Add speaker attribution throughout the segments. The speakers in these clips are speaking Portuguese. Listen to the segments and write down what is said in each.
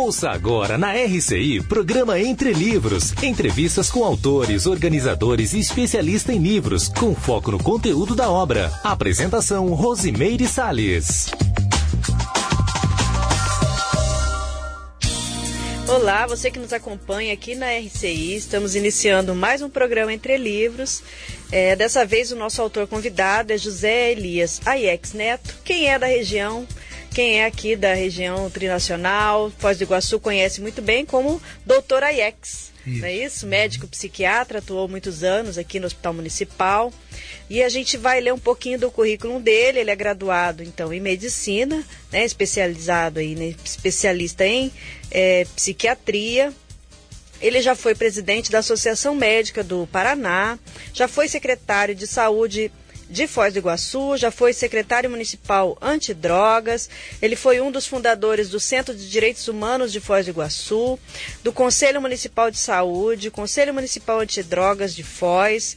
Speaker 1: Ouça agora na RCI, programa Entre Livros. Entrevistas com autores, organizadores e especialistas em livros, com foco no conteúdo da obra. Apresentação, Rosimeire Salles.
Speaker 2: Olá, você que nos acompanha aqui na RCI, estamos iniciando mais um programa Entre Livros. Dessa vez o nosso autor convidado é José Elias Aiex Neto. Quem é da região, quem é aqui da região trinacional, Foz do Iguaçu, conhece muito bem como Dr. Aiex. Não é isso? Médico psiquiatra, atuou muitos anos aqui no Hospital Municipal. E a gente vai ler um pouquinho do currículo dele. Ele é graduado, então, em medicina, né, especializado aí, né, especialista em psiquiatria. Ele já foi presidente da Associação Médica do Paraná, já foi secretário de saúde de Foz do Iguaçu, já foi secretário municipal antidrogas, ele foi um dos fundadores do Centro de Direitos Humanos de Foz do Iguaçu, do Conselho Municipal de Saúde, Conselho Municipal Antidrogas de Foz,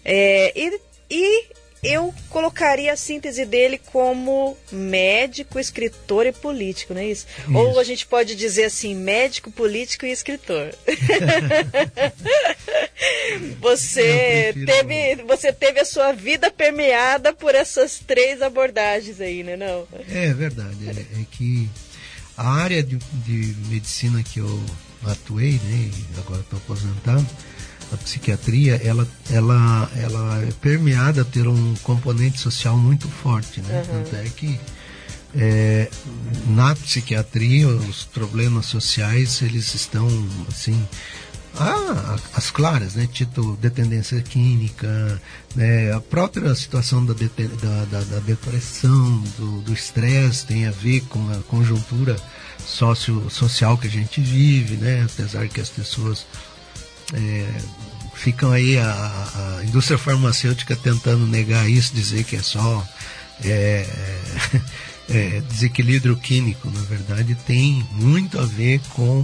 Speaker 2: e eu colocaria a síntese dele como médico, escritor e político, não é isso? Ou a gente pode dizer assim, médico, político e escritor. Você teve a sua vida permeada por essas três abordagens aí, né? Não?
Speaker 3: É verdade, é que a área de medicina que eu atuei, né, e agora estou aposentado, a psiquiatria, ela é permeada por um componente social muito forte, né? Tanto é que na psiquiatria os problemas sociais, eles estão assim, as claras, né? Tipo dependência química, né? A própria situação da depressão, do estresse tem a ver com a conjuntura social que a gente vive, né? Apesar que as pessoas ficam aí, a indústria farmacêutica tentando negar isso, dizer que é só desequilíbrio químico. Na verdade, tem muito a ver com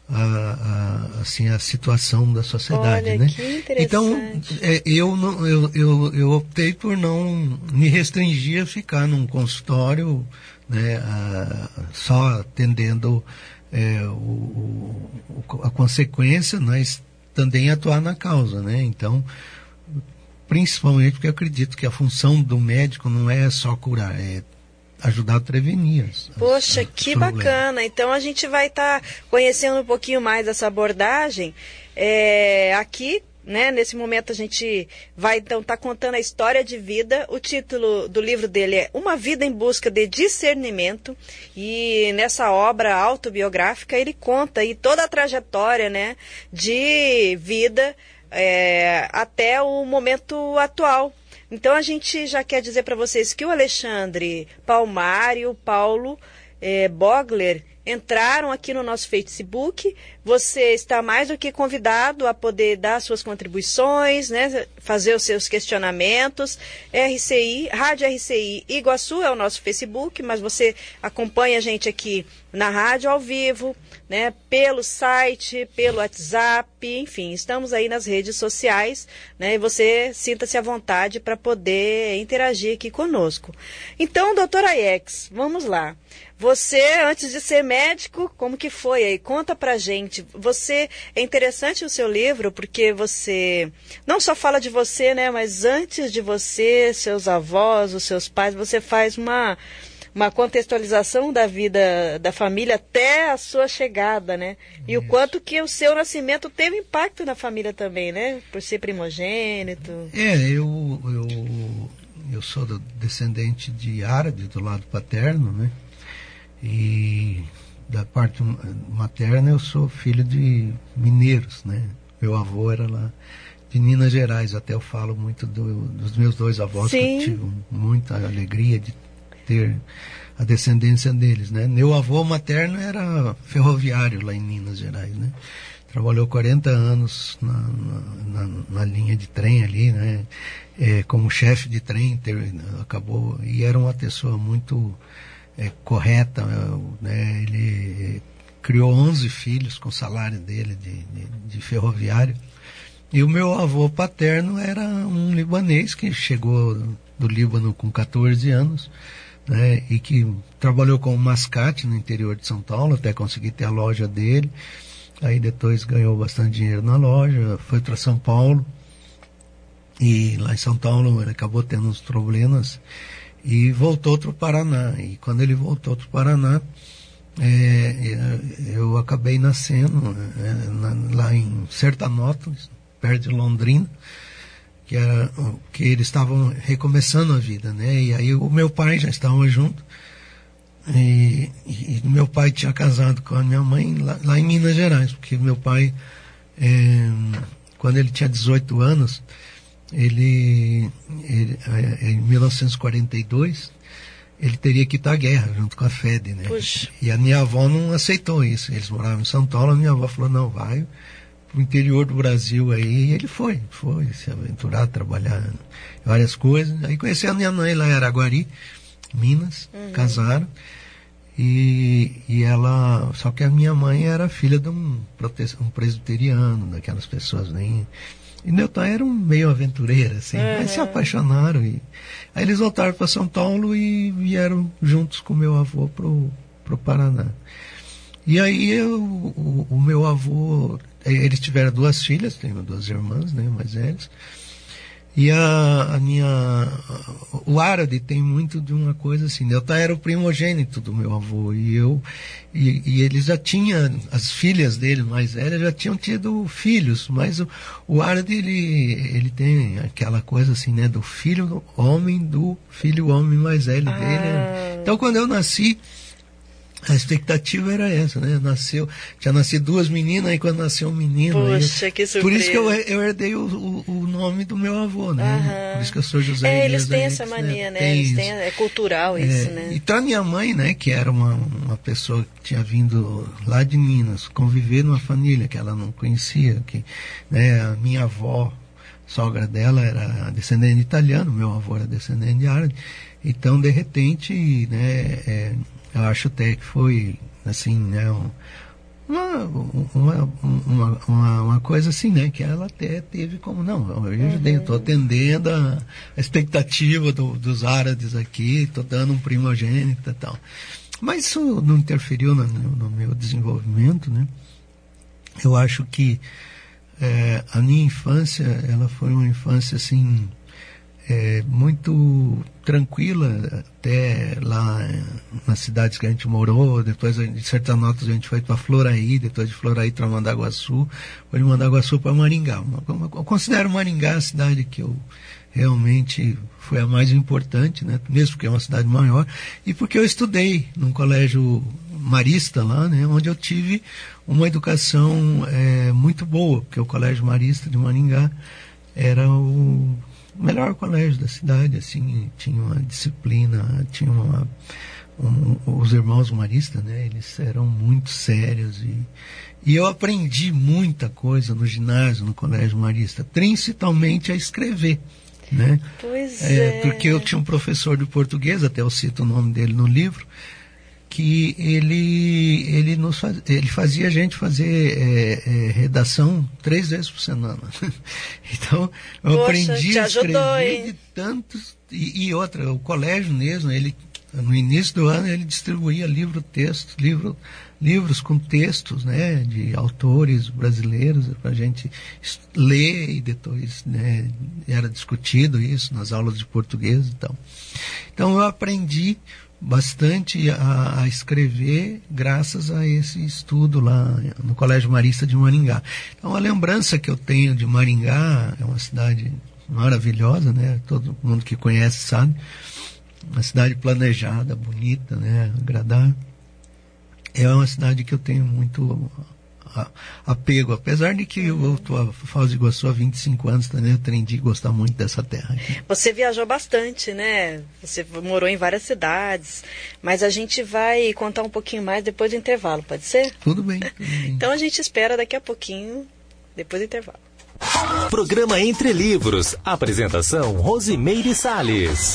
Speaker 3: a situação da sociedade.
Speaker 2: Olha,
Speaker 3: né?
Speaker 2: Que interessante.
Speaker 3: Então, eu optei por não me restringir a ficar num consultório, né, só atendendo a consequência, mas também atuar na causa, né? Então, principalmente porque eu acredito que a função do médico não é só curar, é ajudar a prevenir.
Speaker 2: Poxa, que bacana! Então a gente vai estar conhecendo um pouquinho mais dessa abordagem aqui, né? Nesse momento a gente vai então estar contando a história de vida. O título do livro dele é Uma Vida em Busca de Discernimento, e nessa obra autobiográfica ele conta aí toda a trajetória, né, de vida até o momento atual. Então a gente já quer dizer para vocês que o Alexandre Palmari e o Paulo Bogler entraram aqui no nosso Facebook. Você está mais do que convidado a poder dar suas contribuições, né, fazer os seus questionamentos. Rádio RCI Iguaçu é o nosso Facebook, mas você acompanha a gente aqui na rádio ao vivo, né, pelo site, pelo WhatsApp, enfim, estamos aí nas redes sociais, né, e você sinta-se à vontade para poder interagir aqui conosco. Então, doutor Aiex, vamos lá. Você, antes de ser médico, como que foi aí? Conta pra gente. É interessante o seu livro, porque você não só fala de você, né, mas antes de você, seus avós, os seus pais, você faz uma contextualização da vida da família até a sua chegada, né? E o quanto que o seu nascimento teve impacto na família também, né? Por ser primogênito.
Speaker 3: Eu sou descendente de árabe do lado paterno, né? E da parte materna eu sou filho de mineiros, né? Meu avô era lá de Minas Gerais. Até eu falo muito dos meus dois avós. Sim. Que eu tive muita alegria de ter a descendência deles, né? Meu avô materno era ferroviário lá em Minas Gerais, né? Trabalhou 40 anos na linha de trem ali, né? Como chefe de trem, acabou, e era uma pessoa muito correta, né? Ele criou 11 filhos com o salário dele de ferroviário. E o meu avô paterno era um libanês que chegou do Líbano com 14 anos, né, e que trabalhou como mascate no interior de São Paulo, até conseguir ter a loja dele. Aí depois ganhou bastante dinheiro na loja, foi para São Paulo, e lá em São Paulo ele acabou tendo uns problemas, e voltou para o Paraná. E quando ele voltou para o Paraná, eu acabei nascendo lá em Sertanópolis, perto de Londrina, que eles estavam recomeçando a vida, né? E aí o meu pai já estava junto, e meu pai tinha casado com a minha mãe lá em Minas Gerais, porque meu pai, quando ele tinha 18 anos, em 1942, ele teria que ir para a guerra junto com a FED, né?
Speaker 2: Puxa.
Speaker 3: E a minha avó não aceitou isso. Eles moravam em São Paulo, a minha avó falou, não, vai pro interior do Brasil aí. E ele foi se aventurar, trabalhar em várias coisas. Aí conheci a minha mãe lá em Araguari, Minas, casaram. E ela, só que a minha mãe era filha de um presbiteriano, daquelas pessoas bem... E meu pai era um meio aventureiro, assim, mas se apaixonaram. Aí eles voltaram para São Paulo e vieram juntos com meu avô pro Paraná. E aí o meu avô, eles tiveram 2 filhas, tenho 2 irmãs, né, mais velhas. E o Arade tem muito de uma coisa assim, meu pai era o primogênito do meu avô, e eles já tinham, as filhas dele mais velhas já tinham tido filhos, mas o Arade, ele tem aquela coisa assim, né, do filho homem mais velho dele. Então quando eu nasci, a expectativa era essa, né? Tinha nascido 2 meninas, aí quando nasceu um menino...
Speaker 2: Poxa, que surpresa.
Speaker 3: Por isso que eu herdei o nome do meu avô, né? Por isso que eu sou José
Speaker 2: Eles têm essa mania, né? É cultural isso, né?
Speaker 3: Então a minha mãe, né, que era uma pessoa que tinha vindo lá de Minas, conviver numa família que ela não conhecia, né, a minha avó, sogra dela, era descendente de italiano, meu avô era descendente de árabe. Então, de repente, né... eu acho até que foi, assim, né, uma coisa assim, né, que ela até teve como, não, eu estou atendendo a expectativa dos árabes aqui, estou dando um primogênito e tal. Mas isso não interferiu no meu desenvolvimento, né. Eu acho que a minha infância, ela foi uma infância, assim... muito tranquila, até lá nas cidades que a gente morou. Depois de Sertanópolis a gente foi para Floraí, depois de Floraí para Mandaguaçu, foi de Mandaguaçu para Maringá. Eu considero Maringá a cidade que eu realmente foi a mais importante, né? Mesmo porque é uma cidade maior, e porque eu estudei num colégio marista lá, né? Onde eu tive uma educação muito boa, porque o Colégio Marista de Maringá era o melhor colégio da cidade, assim, tinha uma disciplina, tinha os irmãos maristas, né, eles eram muito sérios, e eu aprendi muita coisa no ginásio, no colégio marista, principalmente a escrever, né?
Speaker 2: Pois
Speaker 3: porque eu tinha um professor de português, até eu cito o nome dele no livro, que ele fazia a gente fazer redação 3 vezes por semana. Então, eu aprendi a escrever de tantos... E outra, o colégio mesmo, no início do ano, ele distribuía livros com textos, né, de autores brasileiros para a gente ler, e depois, né, era discutido isso nas aulas de português e tal. Então, eu aprendi bastante a escrever graças a esse estudo lá no Colégio Marista de Maringá. Então, a lembrança que eu tenho de Maringá, é uma cidade maravilhosa, né? Todo mundo que conhece sabe. Uma cidade planejada, bonita, né? Agradável. É uma cidade que eu tenho muito apego, apesar de que eu estou a Foz do Iguaçu há 25 anos, também eu aprendi a gostar muito dessa terra aqui.
Speaker 2: Você viajou bastante, né? Você morou em várias cidades, mas a gente vai contar um pouquinho mais depois do intervalo, pode ser?
Speaker 3: Tudo bem.
Speaker 2: Então a gente espera daqui a pouquinho, depois do intervalo.
Speaker 1: Programa Entre Livros. Apresentação Rosimeire Salles.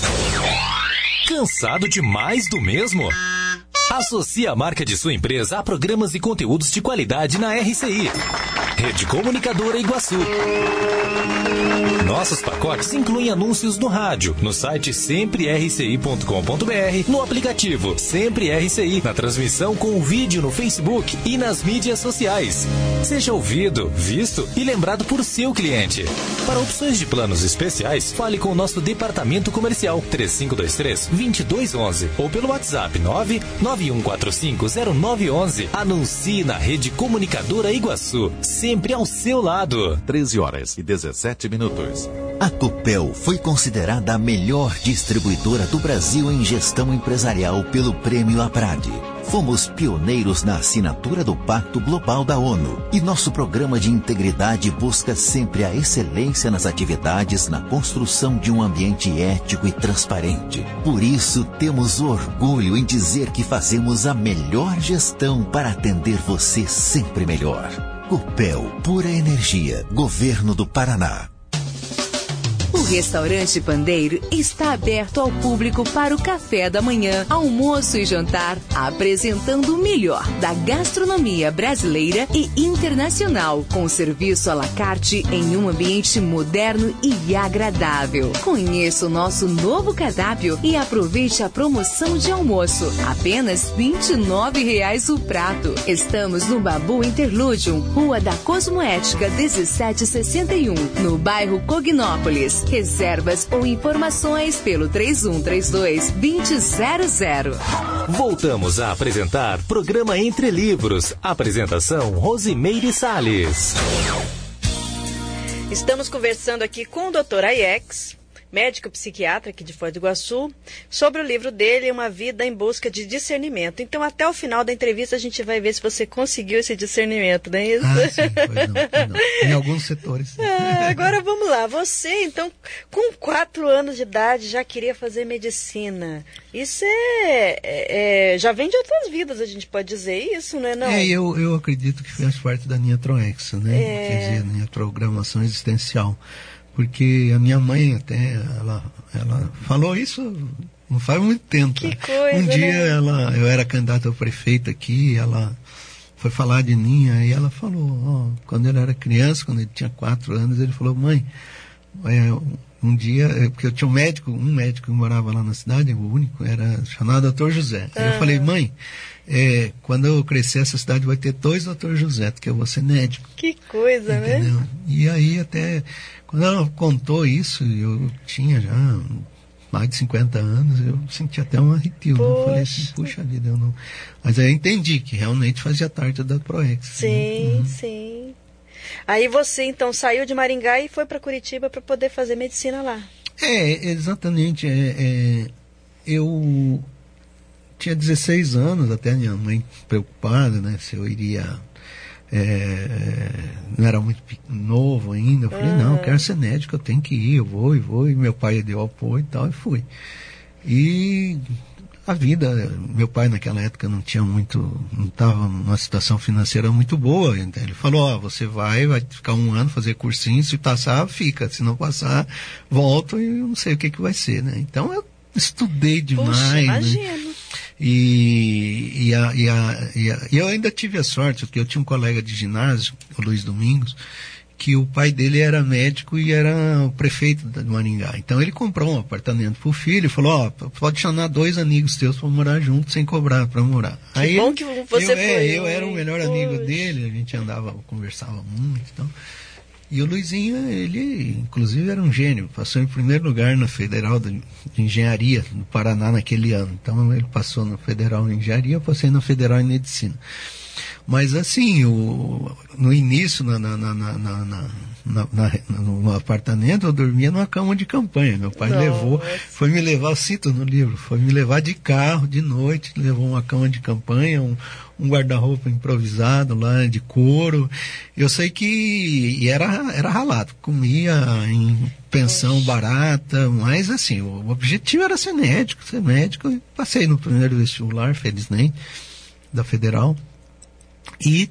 Speaker 1: Cansado de mais do mesmo? Associe a marca de sua empresa a programas e conteúdos de qualidade na RCI. Rede Comunicadora Iguaçu. Nossos pacotes incluem anúncios no rádio, no site semprerci.com.br, no aplicativo Sempre RCI, na transmissão com vídeo no Facebook e nas mídias sociais. Seja ouvido, visto e lembrado por seu cliente. Para opções de planos especiais, fale com o nosso departamento comercial 3523-2211 ou pelo WhatsApp 991450911. Anuncie na Rede Comunicadora Iguaçu, sempre ao seu lado.
Speaker 4: 13h17.
Speaker 5: A Copel foi considerada a melhor distribuidora do Brasil em gestão empresarial pelo Prêmio Abrade. Fomos pioneiros na assinatura do Pacto Global da ONU e nosso programa de integridade busca sempre a excelência nas atividades na construção de um ambiente ético e transparente. Por isso, temos orgulho em dizer que fazemos a melhor gestão para atender você sempre melhor. Copel, pura energia, Governo do Paraná.
Speaker 6: O Restaurante Pandeiro está aberto ao público para o café da manhã, almoço e jantar, apresentando o melhor da gastronomia brasileira e internacional, com serviço à la carte em um ambiente moderno e agradável. Conheça o nosso novo cardápio e aproveite a promoção de almoço, apenas R$ 29,00 o prato. Estamos no Babu Interludium, Rua da Cosmoética 1761, no bairro Cognópolis. Reservas ou informações pelo 3132-2000.
Speaker 1: Voltamos a apresentar programa Entre Livros. Apresentação Rosimeire Salles.
Speaker 2: Estamos conversando aqui com o Dr. Aiex, médico psiquiatra aqui de Foz do Iguaçu, sobre o livro dele, Uma Vida em Busca de Discernimento. Então, até o final da entrevista, a gente vai ver se você conseguiu esse discernimento, não é isso?
Speaker 3: Sim, pois não. Em alguns setores.
Speaker 2: Agora, vamos lá. Você, então, com 4 anos de idade, já queria fazer medicina. Isso já vem de outras vidas, a gente pode dizer isso, não é? Não?
Speaker 3: Eu acredito que faz parte da minha troexa, né? Quer dizer, minha programação existencial. Porque a minha mãe até, ela falou isso não faz muito tempo.
Speaker 2: Que coisa,
Speaker 3: um dia
Speaker 2: né?
Speaker 3: Eu era candidato a prefeito aqui, ela foi falar de mim, aí ela falou, quando ele era criança, quando ele tinha 4 anos, ele falou, mãe, um dia, porque eu tinha um médico que morava lá na cidade, o único, era chamado Dr. José. Aí eu falei, mãe, quando eu crescer essa cidade vai ter 2 Dr. José, porque eu vou ser médico.
Speaker 2: Que coisa,
Speaker 3: entendeu?
Speaker 2: Né?
Speaker 3: E aí até, quando ela contou isso, eu tinha já mais de 50 anos, eu senti até um arrepio. Eu falei assim, puxa vida, eu não... Mas aí eu entendi que realmente fazia parte da Proex.
Speaker 2: Sim, né? Sim. Aí você, então, saiu de Maringá e foi para Curitiba para poder fazer medicina lá.
Speaker 3: Exatamente. Eu tinha 16 anos, até minha mãe preocupada, né, se eu iria... não era muito novo ainda. Eu falei, não, eu quero ser médico, eu tenho que ir, eu vou. E meu pai deu apoio e tal, e fui. E a vida, meu pai naquela época não estava numa situação financeira muito boa. Então ele falou, você vai ficar 1 ano, fazer cursinho, se passar, fica. Se não passar, volta e eu não sei o que vai ser, né? Então eu estudei demais. Puxa, imagino. Né? E eu ainda tive a sorte, porque eu tinha um colega de ginásio, o Luiz Domingos, que o pai dele era médico e era o prefeito de Maringá. Então ele comprou um apartamento pro filho e falou, pode chamar 2 amigos teus para morar juntos sem cobrar para morar.
Speaker 2: Que aí bom que você
Speaker 3: eu era o melhor amigo dele, a gente conversava muito, então. E o Luizinho, ele inclusive era um gênio, passou em primeiro lugar na Federal de Engenharia do Paraná naquele ano. Então ele passou na Federal em Engenharia, eu passei na Federal em Medicina. Mas assim, no início, no apartamento, eu dormia numa cama de campanha. Meu pai foi me levar, eu cito no livro, foi me levar de carro de noite, levou uma cama de campanha, um guarda-roupa improvisado lá de couro. Eu sei que era ralado, comia em pensão barata, mas assim, o objetivo era ser médico. E passei no primeiro vestibular, felizmente, da Federal. E,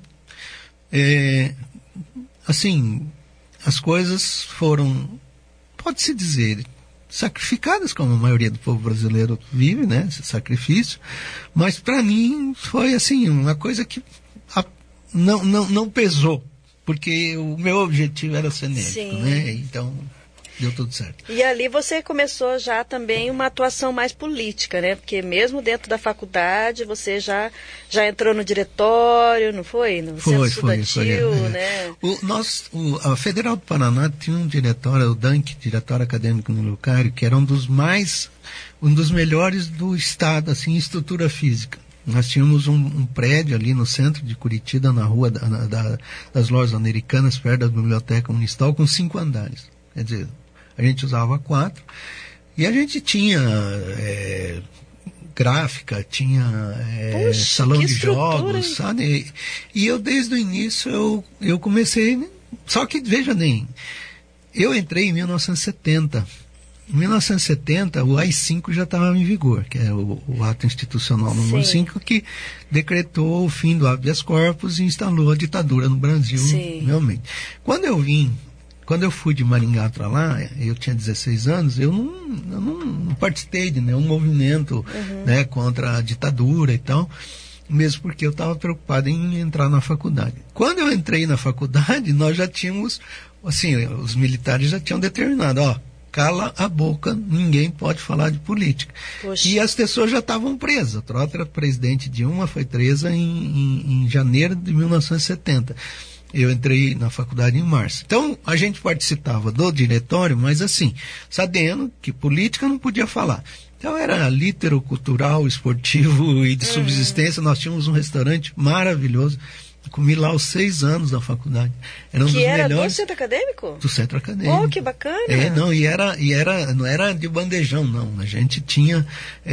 Speaker 3: assim, as coisas foram, pode-se dizer, sacrificadas, como a maioria do povo brasileiro vive, né, esse sacrifício, mas para mim foi assim, uma coisa que não pesou, porque o meu objetivo era ser médico, né? Então, deu tudo certo.
Speaker 2: E ali você começou já também uma atuação mais política, né? Porque mesmo dentro da faculdade, você já entrou no diretório, não foi? No centro estudantil, né?
Speaker 3: A Federal do Paraná tinha um diretório, o DANC, Diretório Acadêmico Nuclear, que era um dos melhores do estado, assim, em estrutura física. Nós tínhamos um prédio ali no centro de Curitiba, na rua das Lojas Americanas, perto da Biblioteca Municipal, com 5 andares. Quer dizer, a gente usava 4. E a gente tinha gráfica, tinha salão de jogos, sabe? E eu, desde o início, eu comecei... Só que, veja bem, eu entrei em 1970. Em 1970, o AI-5 já estava em vigor, que é o ato institucional número 5, que decretou o fim do habeas corpus e instalou a ditadura no Brasil, realmente. Quando eu fui de Maringá para lá, eu tinha 16 anos, eu não participei de nenhum movimento né, contra a ditadura e tal, mesmo porque eu estava preocupado em entrar na faculdade. Quando eu entrei na faculdade, nós já tínhamos, assim, os militares já tinham determinado, cala a boca, ninguém pode falar de política. Poxa. E as pessoas já estavam presas. A Trota, presidente de uma, foi presa em janeiro de 1970. Eu entrei na faculdade em março. Então, a gente participava do diretório, mas assim, sabendo que política não podia falar. Então, era litero, cultural, esportivo e de subsistência. Nós tínhamos um restaurante maravilhoso. Comi lá os 6 anos da faculdade. Era um dos melhores.
Speaker 2: Do centro acadêmico?
Speaker 3: Do centro acadêmico.
Speaker 2: Oh, que bacana!
Speaker 3: Não era de bandejão, não. A gente tinha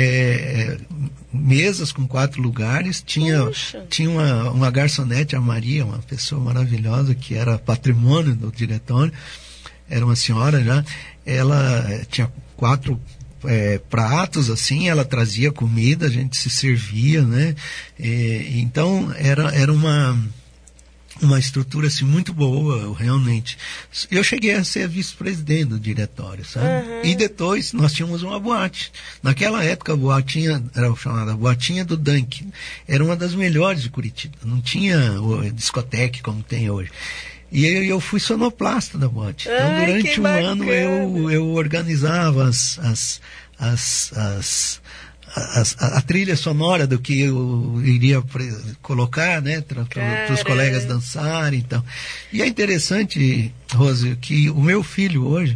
Speaker 3: mesas com 4 lugares, tinha uma garçonete, a Maria, uma pessoa maravilhosa, que era patrimônio do diretório, era uma senhora já, ela tinha 4 pratos, assim, ela trazia comida, a gente se servia, né? Então, era uma estrutura, assim, muito boa, realmente. Eu cheguei a ser vice-presidente do diretório, sabe? E depois, nós tínhamos uma boate. Naquela época, a boatinha, era chamada Boatinha do Dunk, era uma das melhores de Curitiba. Não tinha discoteca como tem hoje. E eu fui sonoplasta da boate. Então, durante um ano, eu organizava a trilha sonora do que eu iria colocar, né, para os colegas dançarem. Então. E é interessante, Rose, que o meu filho hoje,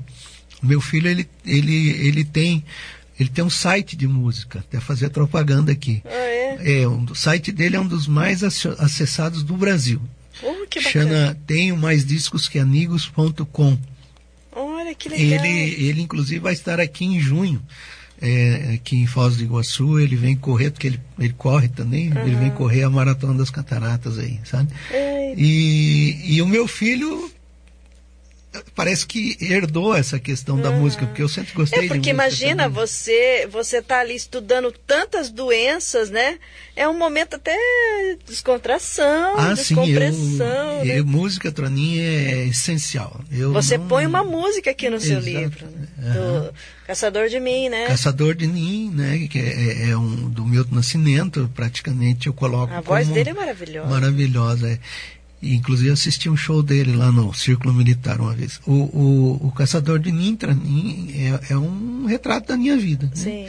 Speaker 3: ele tem um site de música, até fazer propaganda aqui. O site dele é um dos mais acessados do Brasil.
Speaker 2: Que bacana.
Speaker 3: Tenho mais discos que amigos.com.
Speaker 2: Olha, que legal.
Speaker 3: Ele inclusive vai estar aqui em junho, aqui em Foz do Iguaçu. Ele vem correr, porque ele corre também, ele vem correr a Maratona das Cataratas aí, sabe? E o meu filho parece que herdou essa questão da música, porque eu sempre gostei de música.
Speaker 2: Porque imagina, você tá ali estudando tantas doenças, né? É um momento até de descontração, descompressão.
Speaker 3: Sim, música para mim é essencial.
Speaker 2: Você põe uma música aqui no seu livro, né? Do Caçador de Mim, né?
Speaker 3: Caçador de Mim, né? Que é do Milton Nascimento, praticamente eu coloco.
Speaker 2: A voz dele é maravilhosa.
Speaker 3: Maravilhosa, Inclusive assisti um show dele lá no Círculo Militar uma vez. O Caçador de Mim, para mim, é um retrato da minha vida. Né?
Speaker 2: Sim.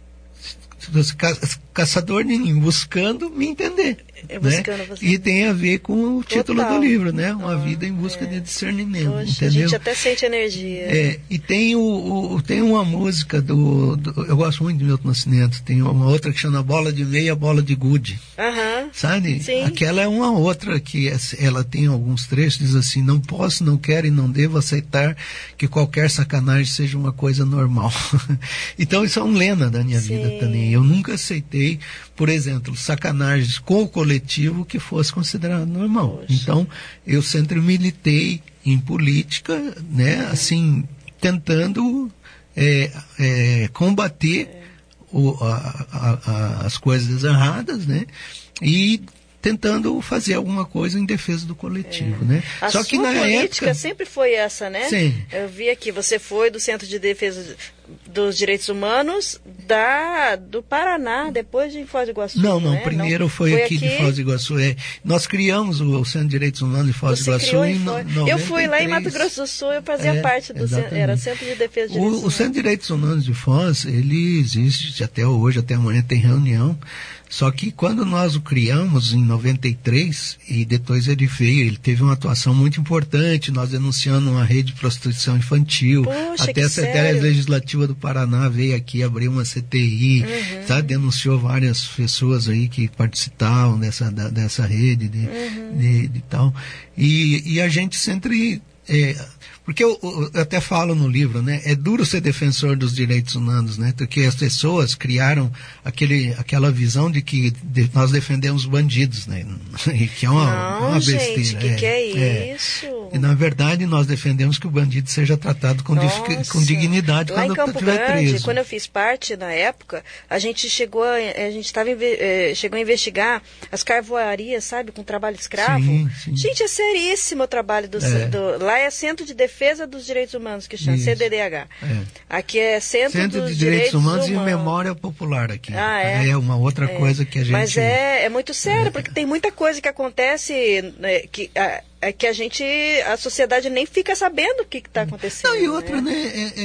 Speaker 3: Caçador de Mim, buscando me entender.
Speaker 2: Buscando você.
Speaker 3: E tem a ver com o título do livro, né? Uma vida em busca de discernimento.
Speaker 2: Poxa,
Speaker 3: entendeu?
Speaker 2: A gente até sente energia.
Speaker 3: E tem uma música eu gosto muito de Milton Nascimento. Tem uma outra que chama Bola de Meia, Bola de Gude. Sabe?
Speaker 2: Sim.
Speaker 3: Aquela é uma outra que ela tem alguns trechos, diz assim: não posso, não quero e não devo aceitar que qualquer sacanagem seja uma coisa normal. Então isso é um lema da minha vida também. Eu nunca aceitei, por exemplo, sacanagens com o coletivo que fosse considerado normal. Poxa. Então, eu sempre militei em política, né, assim, tentando combater as coisas erradas, né, e tentando fazer alguma coisa em defesa do coletivo, né?
Speaker 2: Só que na política sempre foi essa, né?
Speaker 3: Sim.
Speaker 2: Eu vi aqui, você foi do Centro de Defesa dos Direitos Humanos do Paraná, depois de Foz do Iguaçu.
Speaker 3: Não, primeiro foi aqui de Foz do Iguaçu. Nós criamos o Centro de Direitos Humanos de Foz do Iguaçu em 93.
Speaker 2: Eu fui lá em Mato Grosso do Sul, eu fazia parte do centro, era Centro de Defesa de Direitos Humanos.
Speaker 3: O Centro de Direitos Humanos de Foz, ele existe até hoje, até amanhã tem reunião. Só que quando nós o criamos em 93, e depois ele teve uma atuação muito importante, nós denunciando uma rede de prostituição infantil.
Speaker 2: Poxa,
Speaker 3: até a Secretaria Legislativa do Paraná veio aqui abrir uma CTI, tá? Denunciou várias pessoas aí que participavam dessa rede de tal. E a gente sempre... porque eu até falo no livro, né? É duro ser defensor dos direitos humanos, né? Porque as pessoas criaram aquela visão de que nós defendemos bandidos, né? Que é uma besteira.
Speaker 2: Gente, que é isso?
Speaker 3: E na verdade nós defendemos que o bandido seja tratado com dignidade
Speaker 2: lá
Speaker 3: quando
Speaker 2: em Campo
Speaker 3: estiver
Speaker 2: Grande,
Speaker 3: preso.
Speaker 2: quando eu fiz parte na época, a gente chegou a investigar as carvoarias, sabe, com trabalho escravo.
Speaker 3: Sim.
Speaker 2: Gente, é seríssimo o trabalho lá é Centro de Defesa dos Direitos Humanos, que chama CDDH. Aqui é Centro dos
Speaker 3: de Direitos Humanos e Memória Popular aqui. É uma outra coisa que a gente...
Speaker 2: Mas é muito sério, porque tem muita coisa que acontece que a sociedade nem fica sabendo o que está acontecendo.
Speaker 3: Não, e outra, né?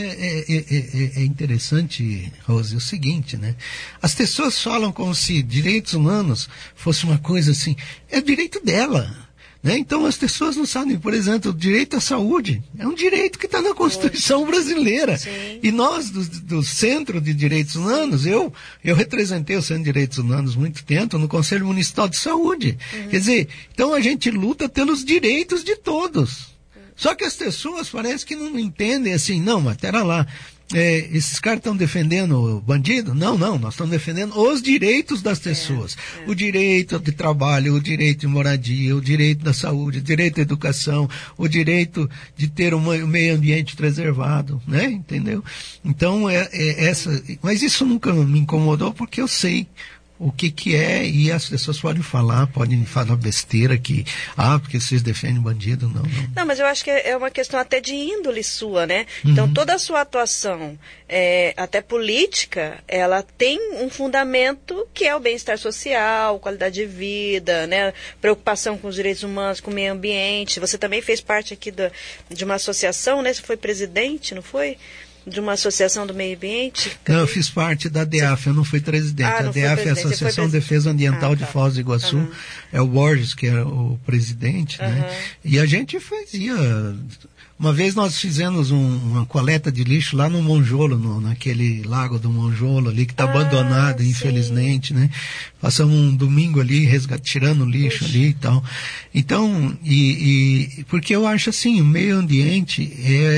Speaker 3: É interessante, Rose, o seguinte, né? As pessoas falam como se direitos humanos fosse uma coisa assim, é o direito dela. Né? Então as pessoas não sabem, por exemplo, o direito à saúde é um direito que está na Constituição brasileira.
Speaker 2: Sim.
Speaker 3: E nós, do Centro de Direitos Humanos, eu representei o Centro de Direitos Humanos muito tempo no Conselho Municipal de Saúde. Quer dizer, então a gente luta pelos direitos de todos. Só que as pessoas parece que não entendem assim, não, mas pera lá. Esses caras estão defendendo o bandido? Não, nós estamos defendendo os direitos das pessoas. O direito de trabalho, o direito de moradia, o direito da saúde, o direito à educação, o direito de ter um meio ambiente preservado, né? Entendeu? Então, mas isso nunca me incomodou porque eu sei o que é, e as pessoas podem falar besteira porque vocês defendem bandido, não,
Speaker 2: mas eu acho que é uma questão até de índole sua, né? Então toda a sua atuação, até política, ela tem um fundamento que é o bem-estar social, qualidade de vida, né? Preocupação com os direitos humanos, com o meio ambiente. Você também fez parte aqui de uma associação, né? Você foi presidente, não foi? De uma associação do meio ambiente?
Speaker 3: Não, eu fiz parte da DEAF, eu não fui presidente. A DEAF é a Associação de Defesa Ambiental de Foz do Iguaçu. É o Borges que é o presidente, né? E a gente fazia... Uma vez nós fizemos uma coleta de lixo lá no Monjolo, naquele lago do Monjolo ali, que está abandonado, infelizmente, né? Passamos um domingo ali tirando lixo ali e tal. Então, porque eu acho assim, o meio ambiente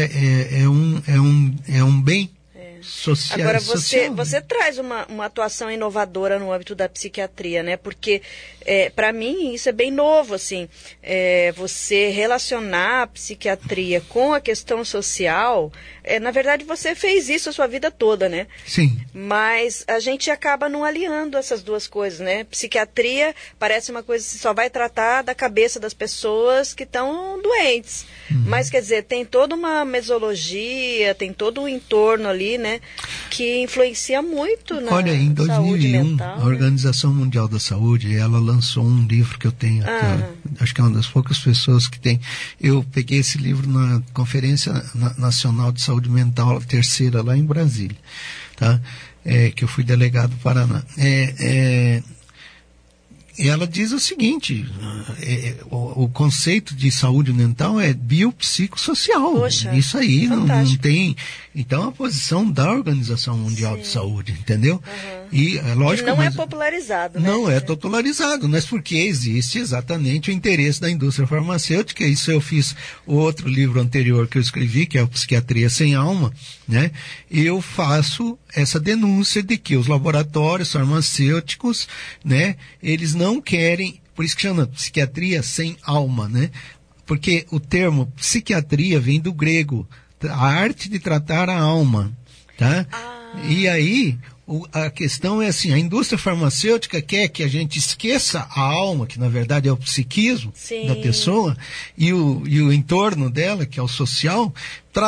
Speaker 3: é um bem social.
Speaker 2: Agora, você traz uma atuação inovadora no âmbito da psiquiatria, né? Porque, para mim, isso é bem novo, assim. Você relacionar a psiquiatria com a questão social, na verdade, você fez isso a sua vida toda, né?
Speaker 3: Sim.
Speaker 2: Mas a gente acaba não aliando essas duas coisas, né? Psiquiatria parece uma coisa que só vai tratar da cabeça das pessoas que estão doentes. Mas, quer dizer, tem toda uma mesologia, tem todo um entorno ali, né? Que influencia muito na saúde mental.
Speaker 3: Olha, em 2001, a Organização Mundial da Saúde, ela lançou um livro que eu tenho aqui, acho que é uma das poucas pessoas que tem. Eu peguei esse livro na Conferência Nacional de Saúde Mental, a terceira, lá em Brasília, tá? Que eu fui delegado do Paraná. E ela diz o seguinte, o conceito de saúde mental é biopsicossocial.
Speaker 2: Poxa,
Speaker 3: isso aí não tem... Então, a posição da Organização Mundial de Saúde, entendeu? E é lógico,
Speaker 2: não é popularizado, né?
Speaker 3: Não é popularizado, mas porque existe exatamente o interesse da indústria farmacêutica. Isso eu fiz o outro livro anterior que eu escrevi, que é o Psiquiatria Sem Alma, né? E eu faço essa denúncia de que os laboratórios farmacêuticos, né, eles não querem, por isso que chama psiquiatria sem alma, né? Porque o termo psiquiatria vem do grego, a arte de tratar a alma, tá? E aí, a questão é assim, a indústria farmacêutica quer que a gente esqueça a alma, que na verdade é o psiquismo da pessoa, e o entorno dela, que é o social, para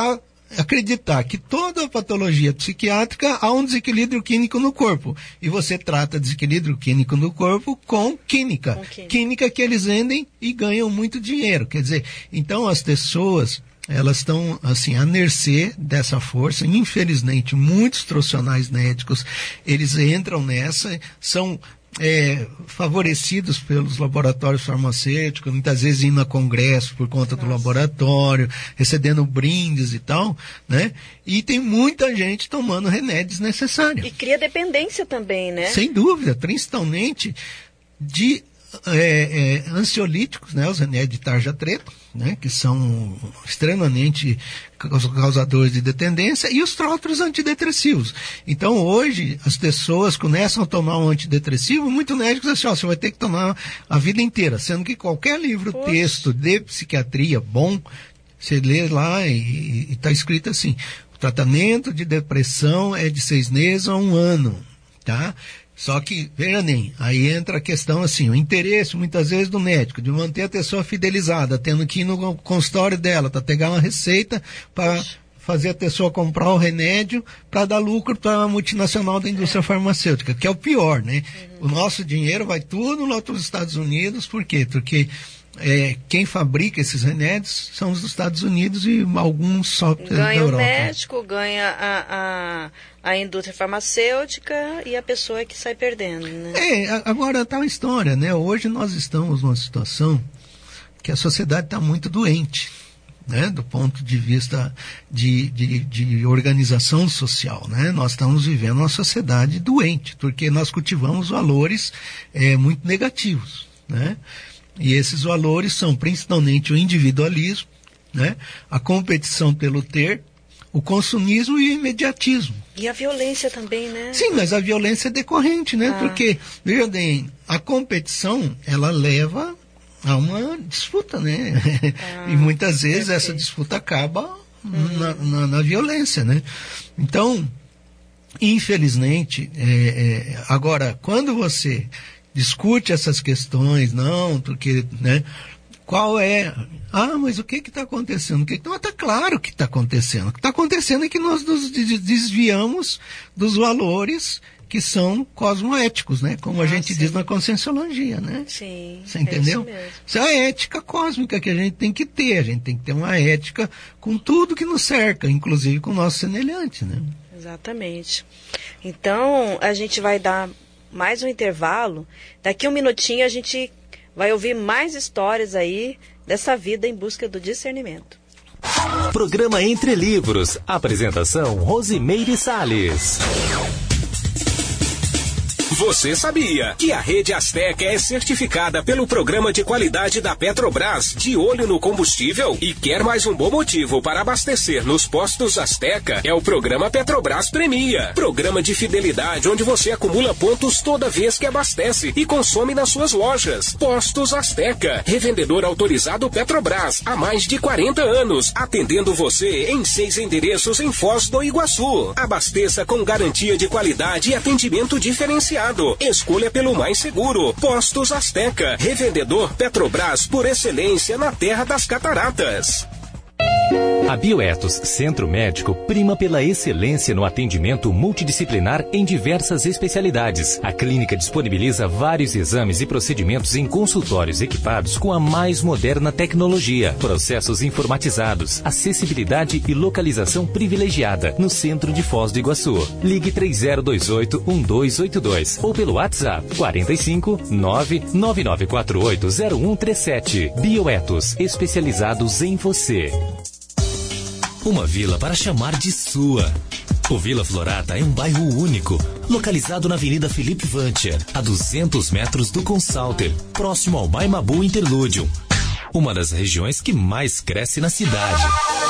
Speaker 3: acreditar que toda patologia psiquiátrica há um desequilíbrio químico no corpo. E você trata desequilíbrio químico no corpo com química. Química que eles vendem e ganham muito dinheiro. Quer dizer, então as pessoas, elas estão, assim, à mercê dessa força. Infelizmente, muitos profissionais médicos, eles entram nessa, são favorecidos pelos laboratórios farmacêuticos, muitas vezes indo a congresso por conta do laboratório, recebendo brindes e tal, né? E tem muita gente tomando remédios desnecessários.
Speaker 2: E cria dependência também, né?
Speaker 3: Sem dúvida, principalmente de ansiolíticos, né? Os remédios de tarja preta, né? Que são extremamente causadores de dependência, e os próprios antidepressivos. Então, hoje, as pessoas começam a tomar um antidepressivo, muitos médicos dizem assim, você vai ter que tomar a vida inteira, sendo que qualquer livro, texto de psiquiatria bom, você lê lá e está escrito assim, o tratamento de depressão é de 6 meses a 1 ano, tá? Só que, veja bem, aí entra a questão assim, o interesse muitas vezes do médico de manter a pessoa fidelizada, tendo que ir no consultório dela para pegar uma receita para fazer a pessoa comprar o remédio para dar lucro para a multinacional da indústria farmacêutica, que é o pior, né? O nosso dinheiro vai tudo lá para os Estados Unidos, por quê? Porque quem fabrica esses remédios são os Estados Unidos e alguns só da Europa.
Speaker 2: Ganha o médico, ganha a indústria farmacêutica e a pessoa que sai perdendo, né?
Speaker 3: Agora tá uma história, né? Hoje nós estamos numa situação que a sociedade está muito doente, né? Do ponto de vista de organização social, né? Nós estamos vivendo uma sociedade doente, porque nós cultivamos valores muito negativos, né? E esses valores são principalmente o individualismo, né? A competição pelo ter, o consumismo e o imediatismo.
Speaker 2: E a violência também, né?
Speaker 3: Sim, mas a violência é decorrente, né? Porque, veja bem, a competição, ela leva a uma disputa, né? E muitas vezes essa disputa acaba na violência, né? Então, infelizmente, agora, quando você discute essas questões, não, porque, né, qual é, mas o que está acontecendo? Não, está claro o que está acontecendo. O que está acontecendo é que nós nos desviamos dos valores que são cosmoéticos, né? Como a gente diz na Conscienciologia, né?
Speaker 2: Sim.
Speaker 3: Você entendeu?
Speaker 2: Isso mesmo.
Speaker 3: Isso é a ética cósmica que a gente tem que ter. A gente tem que ter uma ética com tudo que nos cerca, inclusive com o nosso semelhante, né?
Speaker 2: Exatamente. Então, a gente vai dar mais um intervalo. Daqui um minutinho a gente vai ouvir mais histórias aí dessa vida em busca do discernimento.
Speaker 1: Programa Entre Livros. Apresentação Rosimeire Salles.
Speaker 7: Você sabia que a Rede Azteca é certificada pelo Programa de Qualidade da Petrobras, de olho no combustível? E quer mais um bom motivo para abastecer nos postos Azteca? É o Programa Petrobras Premia. Programa de fidelidade onde você acumula pontos toda vez que abastece e consome nas suas lojas. Postos Azteca, revendedor autorizado Petrobras há mais de 40 anos, atendendo você em 6 endereços em Foz do Iguaçu. Abasteça com garantia de qualidade e atendimento diferenciado. Escolha pelo mais seguro. Postos Azteca, revendedor Petrobras por excelência na Terra das Cataratas.
Speaker 1: A Bioetos Centro Médico prima pela excelência no atendimento multidisciplinar em diversas especialidades. A clínica disponibiliza vários exames e procedimentos em consultórios equipados com a mais moderna tecnologia, processos informatizados, acessibilidade e localização privilegiada no centro de Foz do Iguaçu. Ligue 3028-1282 ou pelo WhatsApp 45 99948 0137. Bioetos, especializados em você. Uma vila para chamar de sua. O Vila Florata é um bairro único, localizado na Avenida Felipe Vantia, a 200 metros do Consalter, próximo ao Maimabu Interlúdio. Uma das regiões que mais cresce na cidade.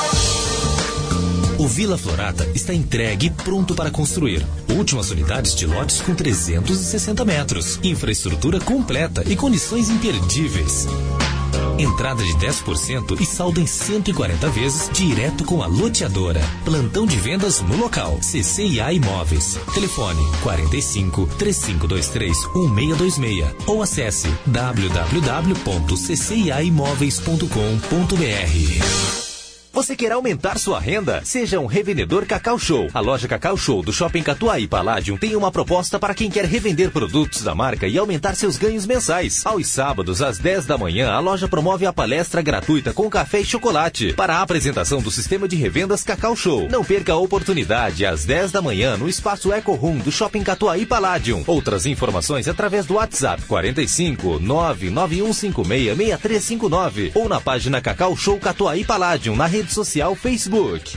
Speaker 1: O Vila Florata está entregue e pronto para construir. Últimas unidades de lotes com 360 metros. Infraestrutura completa e condições imperdíveis. Entrada de 10% e saldo em 140 vezes direto com a loteadora. Plantão de vendas no local. CCIA Imóveis. Telefone 45 3523 1626 ou acesse www.cciaimoveis.com.br. Você quer aumentar sua renda? Seja um revendedor Cacau Show. A loja Cacau Show do Shopping Catuaí Palladium tem uma proposta para quem quer revender produtos da marca e aumentar seus ganhos mensais. Aos sábados, às 10 da manhã, a loja promove a palestra gratuita com café e chocolate para a apresentação do sistema de revendas Cacau Show. Não perca a oportunidade às 10 da manhã no espaço Eco Room do Shopping Catuaí Palladium. Outras informações através do WhatsApp 45 99156 6359 ou na página Cacau Show Catuaí Palladium na rede social Facebook.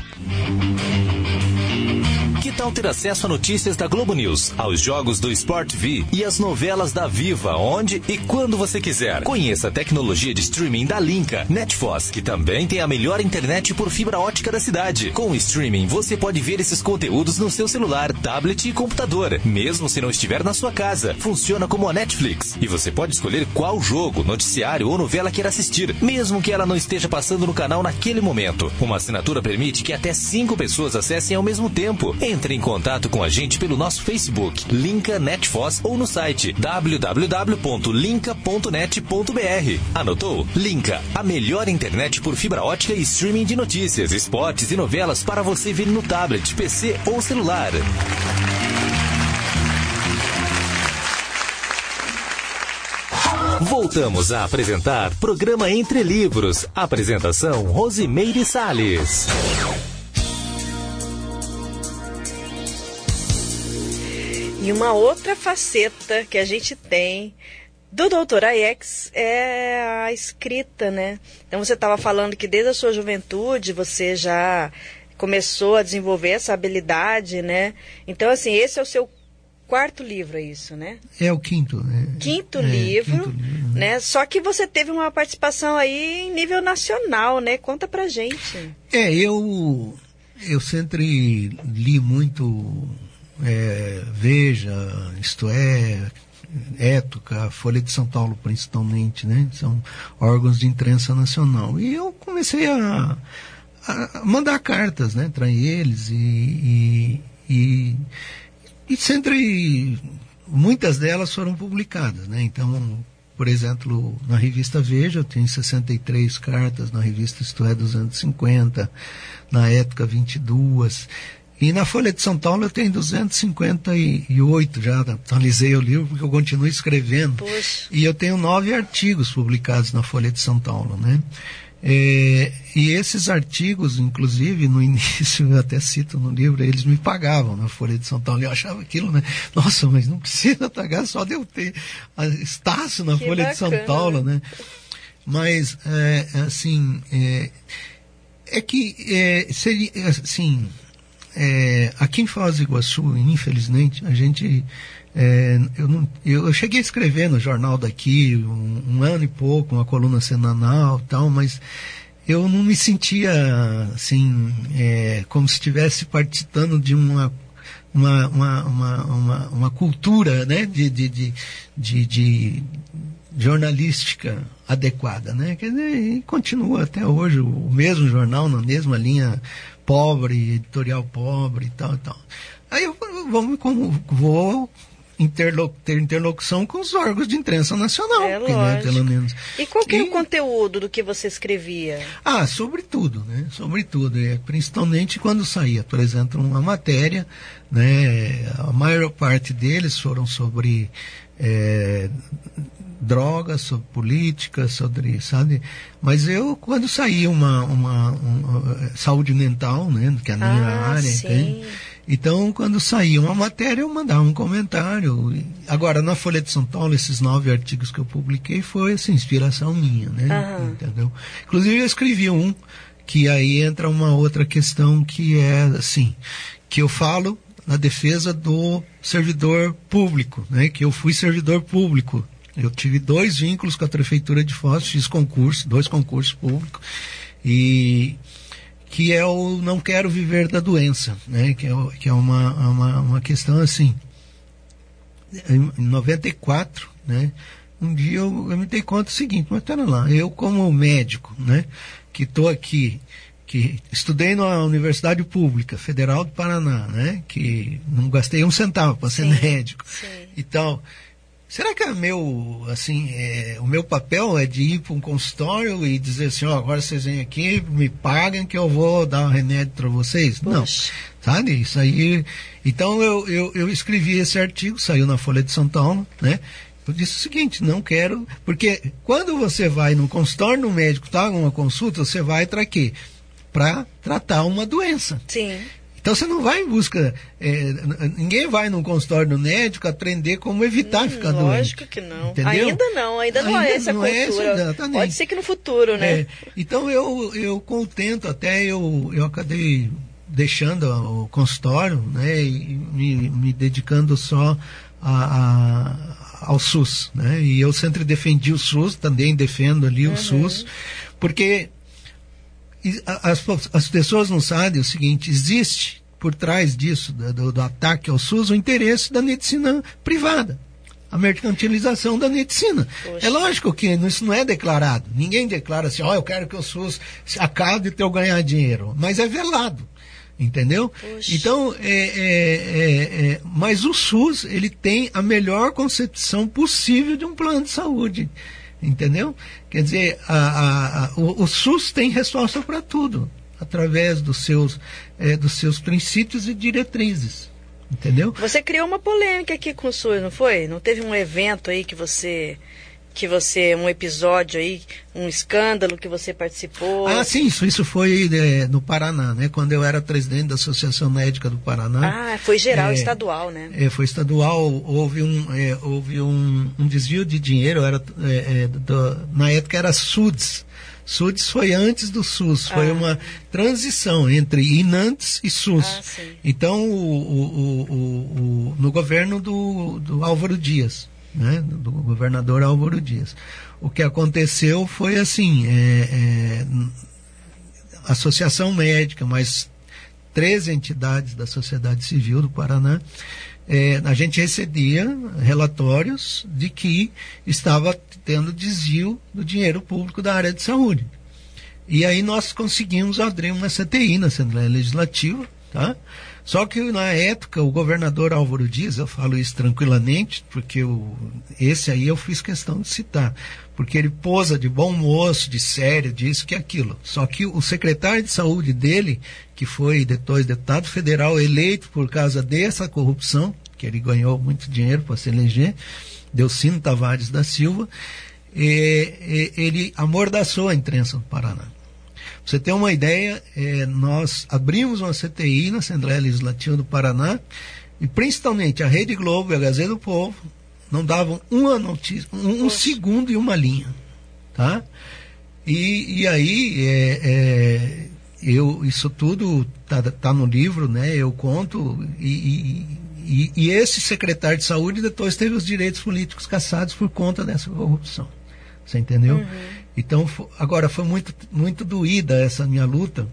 Speaker 1: Que tal ter acesso a notícias da Globo News, aos jogos do Sport V e às novelas da Viva, onde e quando você quiser? Conheça a tecnologia de streaming da Linka NetFoz, que também tem a melhor internet por fibra ótica da cidade. Com o streaming, você pode ver esses conteúdos no seu celular, tablet e computador, mesmo se não estiver na sua casa. Funciona como a Netflix e você pode escolher qual jogo, noticiário ou novela quer assistir, mesmo que ela não esteja passando no canal naquele momento. Uma assinatura permite que até 5 pessoas acessem ao mesmo tempo. Entre em contato com a gente pelo nosso Facebook, Linka NetFoz, ou no site www.linka.net.br. Anotou? Linka, a melhor internet por fibra ótica e streaming de notícias, esportes e novelas para você ver no tablet, PC ou celular. Voltamos a apresentar Programa Entre Livros. Apresentação Rosimeire Salles.
Speaker 2: E uma outra faceta que a gente tem do Dr. Aiex é a escrita, né? Então você estava falando que desde a sua juventude você já começou a desenvolver essa habilidade, né? Então, assim, esse é o seu 4º livro, é isso, né?
Speaker 3: É o 5º.
Speaker 2: Quinto livro, né? Só que você teve uma participação aí em nível nacional, né? Conta pra gente.
Speaker 3: Eu sempre li muito... Veja, Isto É, Época, Folha de São Paulo principalmente, né? São órgãos de imprensa nacional. E eu comecei a mandar cartas, né, para eles e sempre muitas delas foram publicadas, né? Então, por exemplo, na revista Veja eu tenho 63 cartas, na revista Isto É 250, na Época 22. E na Folha de São Paulo eu tenho 258, já atualizei o livro porque eu continuo escrevendo.
Speaker 2: Poxa.
Speaker 3: E eu tenho 9 artigos publicados na Folha de São Paulo, né? E esses artigos, inclusive, no início, eu até cito no livro, eles me pagavam na Folha de São Paulo. Eu achava aquilo, né? Nossa, mas não precisa pagar, só de eu ter Estácio na Folha de São Paulo, né? Mas, seria, assim... aqui em Foz do Iguaçu, infelizmente, a gente... eu cheguei a escrever no jornal daqui um ano e pouco, uma coluna semanal e tal, mas eu não me sentia assim, como se estivesse participando de uma cultura, né, de jornalística adequada, né? Quer dizer, e continua até hoje o mesmo jornal, na mesma linha pobre, editorial pobre e tal e tal. Aí eu vou ter interlocução com os órgãos de imprensa nacional, né, pelo menos.
Speaker 2: E qual que era o conteúdo do que você escrevia?
Speaker 3: Sobretudo, né? Sobretudo, principalmente quando saía, por exemplo, uma matéria, né? A maior parte deles foram sobre drogas, sobre política, sobre, sabe? Mas quando saía uma saúde mental, né? Que é a minha área, entende? Então, quando saía uma matéria, eu mandava um comentário. Agora, na Folha de São Paulo, esses 9 artigos que eu publiquei foi essa inspiração minha, né? Entendeu? Inclusive, eu escrevi um, que aí entra uma outra questão que é, assim, que eu falo na defesa do servidor público, né? Que eu fui servidor público. Eu tive 2 vínculos com a Prefeitura de Foz, fiz 2 concursos públicos, e que é o Não Quero Viver da Doença, né? Que é uma questão assim. Em 94, né? Um dia eu me dei conta do seguinte, mas pera lá, eu como médico, né? Que estou aqui, que estudei na Universidade Pública Federal do Paraná, né? Que não gastei um centavo para ser médico e tal. será que o meu papel é de ir para um consultório e dizer assim, agora vocês vêm aqui, me paguem que eu vou dar um remédio para vocês? Poxa. Não, sabe? Isso aí... Então eu escrevi esse artigo, saiu na Folha de São Paulo, né? Eu disse o seguinte, não quero... Porque quando você vai num consultório, no médico, tá, numa consulta, você vai para quê? Para tratar uma doença.
Speaker 2: Sim.
Speaker 3: Então você não vai em busca... ninguém vai num consultório do médico aprender como evitar ficar doente.
Speaker 2: Lógico que não.
Speaker 3: Entendeu?
Speaker 2: Ainda não é essa cultura. Pode ser que no futuro, né?
Speaker 3: Então eu com o tempo até eu acabei deixando o consultório, né? E me dedicando só ao SUS, né? E eu sempre defendi o SUS, também defendo ali o SUS, porque as pessoas não sabem o seguinte, existe por trás disso, do ataque ao SUS, o interesse da medicina privada, a mercantilização da medicina. Poxa. É lógico que isso não é declarado, ninguém declara assim, eu quero que o SUS acabe para eu ganhar dinheiro, mas é velado. Entendeu? Poxa. Então, mas o SUS, ele tem a melhor concepção possível de um plano de saúde. Entendeu? Quer dizer, o SUS tem resposta para tudo, através dos seus princípios e diretrizes. Entendeu?
Speaker 2: Você criou uma polêmica aqui com o SUS, não foi? Não teve um evento aí que você um episódio aí, um escândalo que você participou?
Speaker 3: Sim, isso foi no Paraná, né? Quando eu era presidente da Associação Médica do Paraná.
Speaker 2: Foi geral, estadual, né?
Speaker 3: Foi estadual, houve um desvio de dinheiro, na época era SUDS. SUDS foi antes do SUS, foi uma transição entre INANTS e SUS. Então, no governo do Álvaro Dias, né, do governador Álvaro Dias. O que aconteceu foi assim, Associação Médica, mais 13 entidades da sociedade civil do Paraná, a gente recebia relatórios de que estava tendo desvio do dinheiro público da área de saúde. E aí nós conseguimos abrir uma CTI na Assembleia Legislativa, tá? Só que na época o governador Álvaro Dias, eu falo isso tranquilamente, porque esse aí eu fiz questão de citar, porque ele posa de bom moço, de sério, disso que aquilo. Só que o secretário de saúde dele, que foi depois deputado federal eleito por causa dessa corrupção, que ele ganhou muito dinheiro para se eleger, Delcino Tavares da Silva, ele amordaçou a imprensa do Paraná. Pra você ter uma ideia, nós abrimos uma CTI na Assembleia Legislativa do Paraná e principalmente a Rede Globo e a Gazeta do Povo não davam uma notícia, um segundo e uma linha, tá? E aí isso tudo tá no livro, né? Eu conto e esse secretário de saúde depois teve os direitos políticos cassados por conta dessa corrupção. Você entendeu? Então, agora foi muito doída essa minha luta,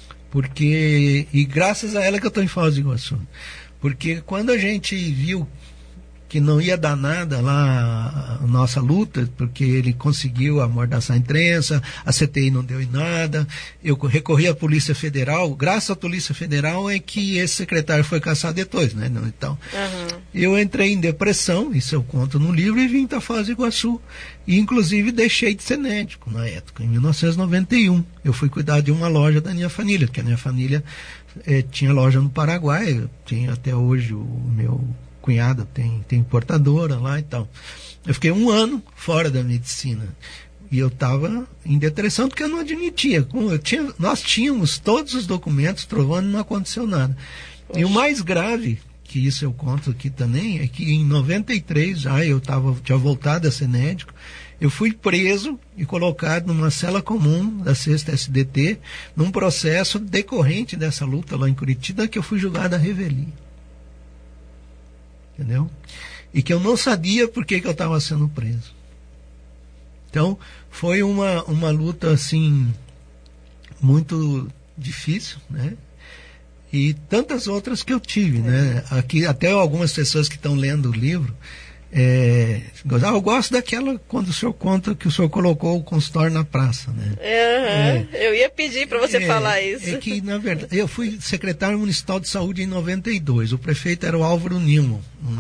Speaker 3: e graças a ela que eu estou em Foz do Iguaçu. Porque quando a gente viu que não ia dar nada lá a nossa luta, porque ele conseguiu amordaçar a imprensa, a CTI não deu em nada, eu recorri à Polícia Federal, graças à Polícia Federal é que esse secretário foi caçado depois, né? Então, eu entrei em depressão, isso eu conto no livro, e vim para Foz do Iguaçu, e inclusive deixei de ser médico na época, em 1991, eu fui cuidar de uma loja da minha família, porque a minha família tinha loja no Paraguai, tinha até hoje o meu cunhado tem importadora lá e tal. Eu fiquei 1 ano fora da medicina e eu estava em depressão porque eu não admitia. Nós tínhamos todos os documentos provando que não aconteceu nada. Poxa. E o mais grave, que isso eu conto aqui também, é que em 93 já tinha voltado a ser médico, eu fui preso e colocado numa cela comum da 6ª SDT, num processo decorrente dessa luta lá em Curitiba, que eu fui julgado à revelia. Entendeu? E que eu não sabia por que eu estava sendo preso. Então, foi uma luta, assim, muito difícil, né? E tantas outras que eu tive, né? Aqui, até algumas pessoas que estão lendo o livro, Eu gosto daquela quando o senhor conta que o senhor colocou o consultório na praça, né?
Speaker 2: Eu ia pedir para você falar isso.
Speaker 3: É que, na verdade, eu fui secretário municipal de saúde em 92. O prefeito era o Álvaro Nilman,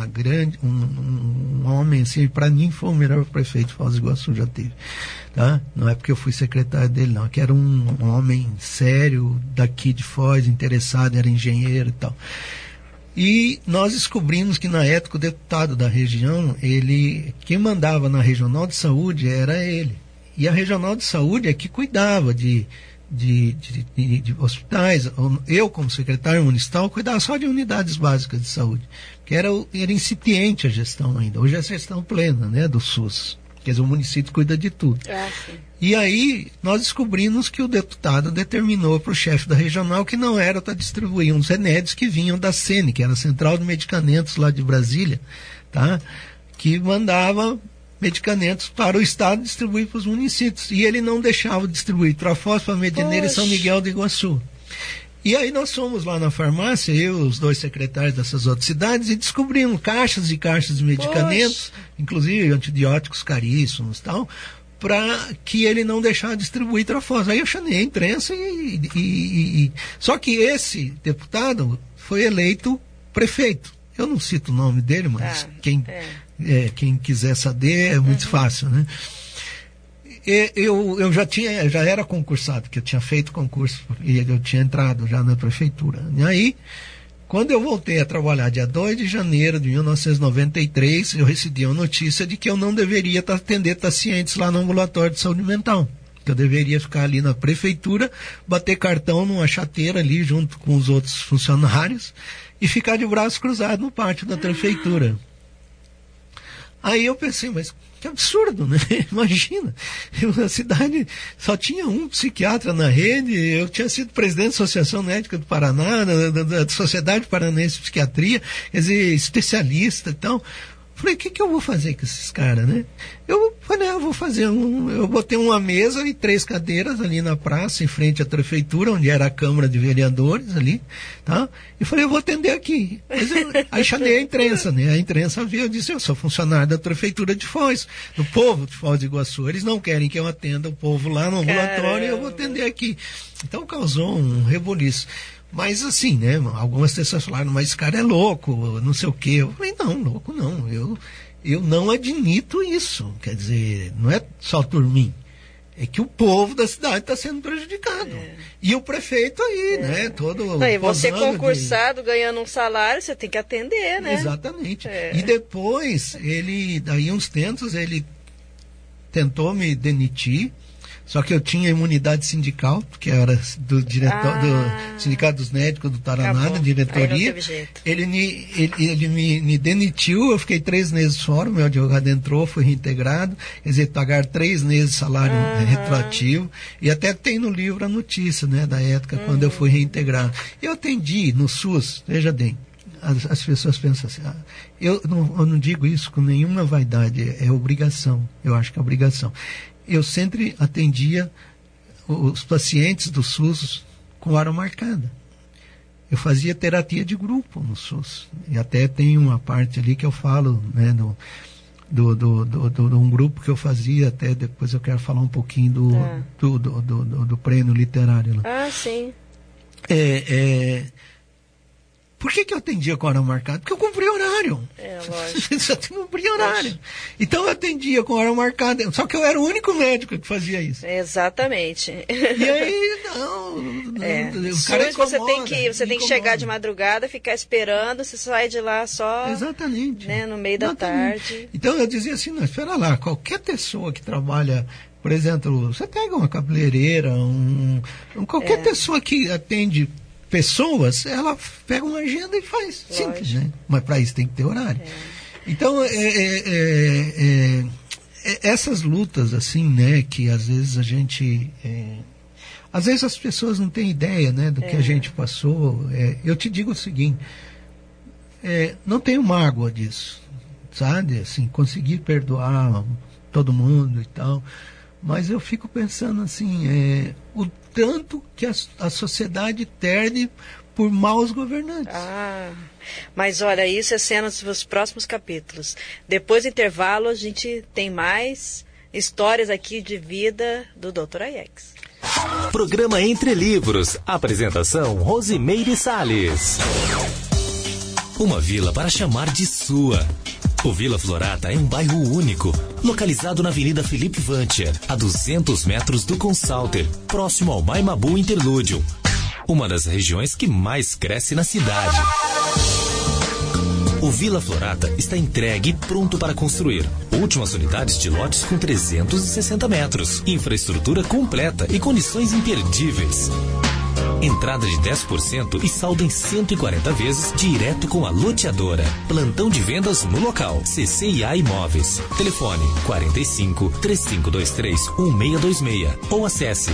Speaker 3: um homem, assim, para mim foi o melhor prefeito que Foz do Iguaçu já teve. Tá? Não é porque eu fui secretário dele, não. Que era um homem sério, daqui de Foz, interessado, era engenheiro e tal. E nós descobrimos que na época o deputado da região, quem mandava na regional de saúde era ele. E a regional de saúde é que cuidava de hospitais. Eu, como secretário municipal, cuidava só de unidades básicas de saúde. Que era incipiente a gestão ainda. Hoje é a gestão plena, né, do SUS. Quer dizer, o município cuida de tudo. E aí, nós descobrimos que o deputado determinou para o chefe da regional que não era para distribuir uns remédios que vinham da CENE, que era a Central de Medicamentos lá de Brasília, tá? Que mandava medicamentos para o Estado distribuir para os municípios. E ele não deixava distribuir para Foz, para Medineira e São Miguel do Iguaçu. E aí nós fomos lá na farmácia, eu e os 2 secretários dessas outras cidades, e descobrimos caixas e caixas de medicamentos, inclusive antibióticos caríssimos e tal, para que ele não deixasse distribuir para Foz. Aí eu chamei a imprensa Só que esse deputado foi eleito prefeito. Eu não cito o nome dele, mas quem quiser saber é muito fácil, né? Eu já era concursado, porque eu tinha feito concurso e eu tinha entrado já na prefeitura. E aí, quando eu voltei a trabalhar dia 2 de janeiro de 1993, eu recebi a notícia de que eu não deveria atender pacientes lá no ambulatório de saúde mental. Que eu deveria ficar ali na prefeitura, bater cartão numa chateira ali junto com os outros funcionários e ficar de braços cruzados no pátio da prefeitura. Aí eu pensei, mas que absurdo, né? Imagina, a cidade só tinha um psiquiatra na rede, eu tinha sido presidente da Associação Médica do Paraná, da Sociedade Paranaense de Psiquiatria, quer dizer, especialista e tal. Falei, o que eu vou fazer com esses caras, né? Eu falei, eu vou fazer eu botei uma mesa e 3 cadeiras ali na praça, em frente à prefeitura, onde era a Câmara de Vereadores ali, tá? E falei, eu vou atender aqui. Aí chamei a imprensa, né? A imprensa veio, eu disse, eu sou funcionário da prefeitura de Foz, do povo de Foz do Iguaçu. Eles não querem que eu atenda o povo lá no ambulatório, eu vou atender aqui. Então causou um reboliço. Mas assim, né, algumas pessoas falaram, mas esse cara é louco, não sei o quê. Eu falei, não, louco não, eu não admito isso. Quer dizer, não é só por mim, é que o povo da cidade está sendo prejudicado. E o prefeito aí, né, todo...
Speaker 2: Não, e você concursado, ganhando um salário, você tem que atender, né?
Speaker 3: Exatamente. E depois, daí uns tempos, ele tentou me demitir. Só que eu tinha imunidade sindical, que era do diretor do Sindicato dos Médicos do Paraná, da diretoria. Ele me demitiu, eu fiquei 3 meses fora, meu advogado entrou, foi reintegrado, quer dizer, pagaram 3 meses de salário retroativo, e até tem no livro a notícia, né, da época, quando eu fui reintegrado. Eu atendi no SUS, veja bem, as pessoas pensam assim, eu não digo isso com nenhuma vaidade, é obrigação, eu acho que é obrigação. Eu sempre atendia os pacientes do SUS com hora marcada. Eu fazia terapia de grupo no SUS. E até tem uma parte ali que eu falo, né, de um grupo que eu fazia, até depois eu quero falar um pouquinho do prêmio literário lá.
Speaker 2: Sim.
Speaker 3: Por que eu atendia com hora marcada? Porque eu cumpri horário.
Speaker 2: Lógico.
Speaker 3: Só cumpri horário. Então eu atendia com hora marcada. Só que eu era o único médico que fazia isso.
Speaker 2: Exatamente.
Speaker 3: E aí, o cara
Speaker 2: você tem que chegar de madrugada, ficar esperando, você sai de lá só...
Speaker 3: Exatamente.
Speaker 2: Né, no meio da tarde.
Speaker 3: Então eu dizia assim, não, espera lá, qualquer pessoa que trabalha... Por exemplo, você pega uma cabeleireira, qualquer pessoa que atende... pessoas, ela pega uma agenda e faz. Simples, né? Mas para isso tem que ter horário. Então, essas lutas, assim, né, que às vezes a gente... às vezes as pessoas não têm ideia, né, do que a gente passou. Eu te digo o seguinte, não tenho mágoa disso, sabe? Assim, conseguir perdoar todo mundo e tal. Mas eu fico pensando assim, o tanto que a sociedade perde por maus governantes.
Speaker 2: Mas olha, isso é cenas dos próximos capítulos. Depois do intervalo, a gente tem mais histórias aqui de vida do Dr. Aiex.
Speaker 1: Programa Entre Livros. Apresentação Rosimeire Salles. Uma vila para chamar de sua. O Vila Florata é um bairro único, localizado na Avenida Felipe Vantier, a 200 metros do Consalter, próximo ao Maimabu Interlúdio. Uma das regiões que mais cresce na cidade. O Vila Florata está entregue e pronto para construir. Últimas unidades de lotes com 360 metros. Infraestrutura completa e condições imperdíveis. Entrada de 10% e saldo em 140 vezes direto com a loteadora. Plantão de vendas no local. CCIA Imóveis. Telefone 45 3523 1626 ou acesse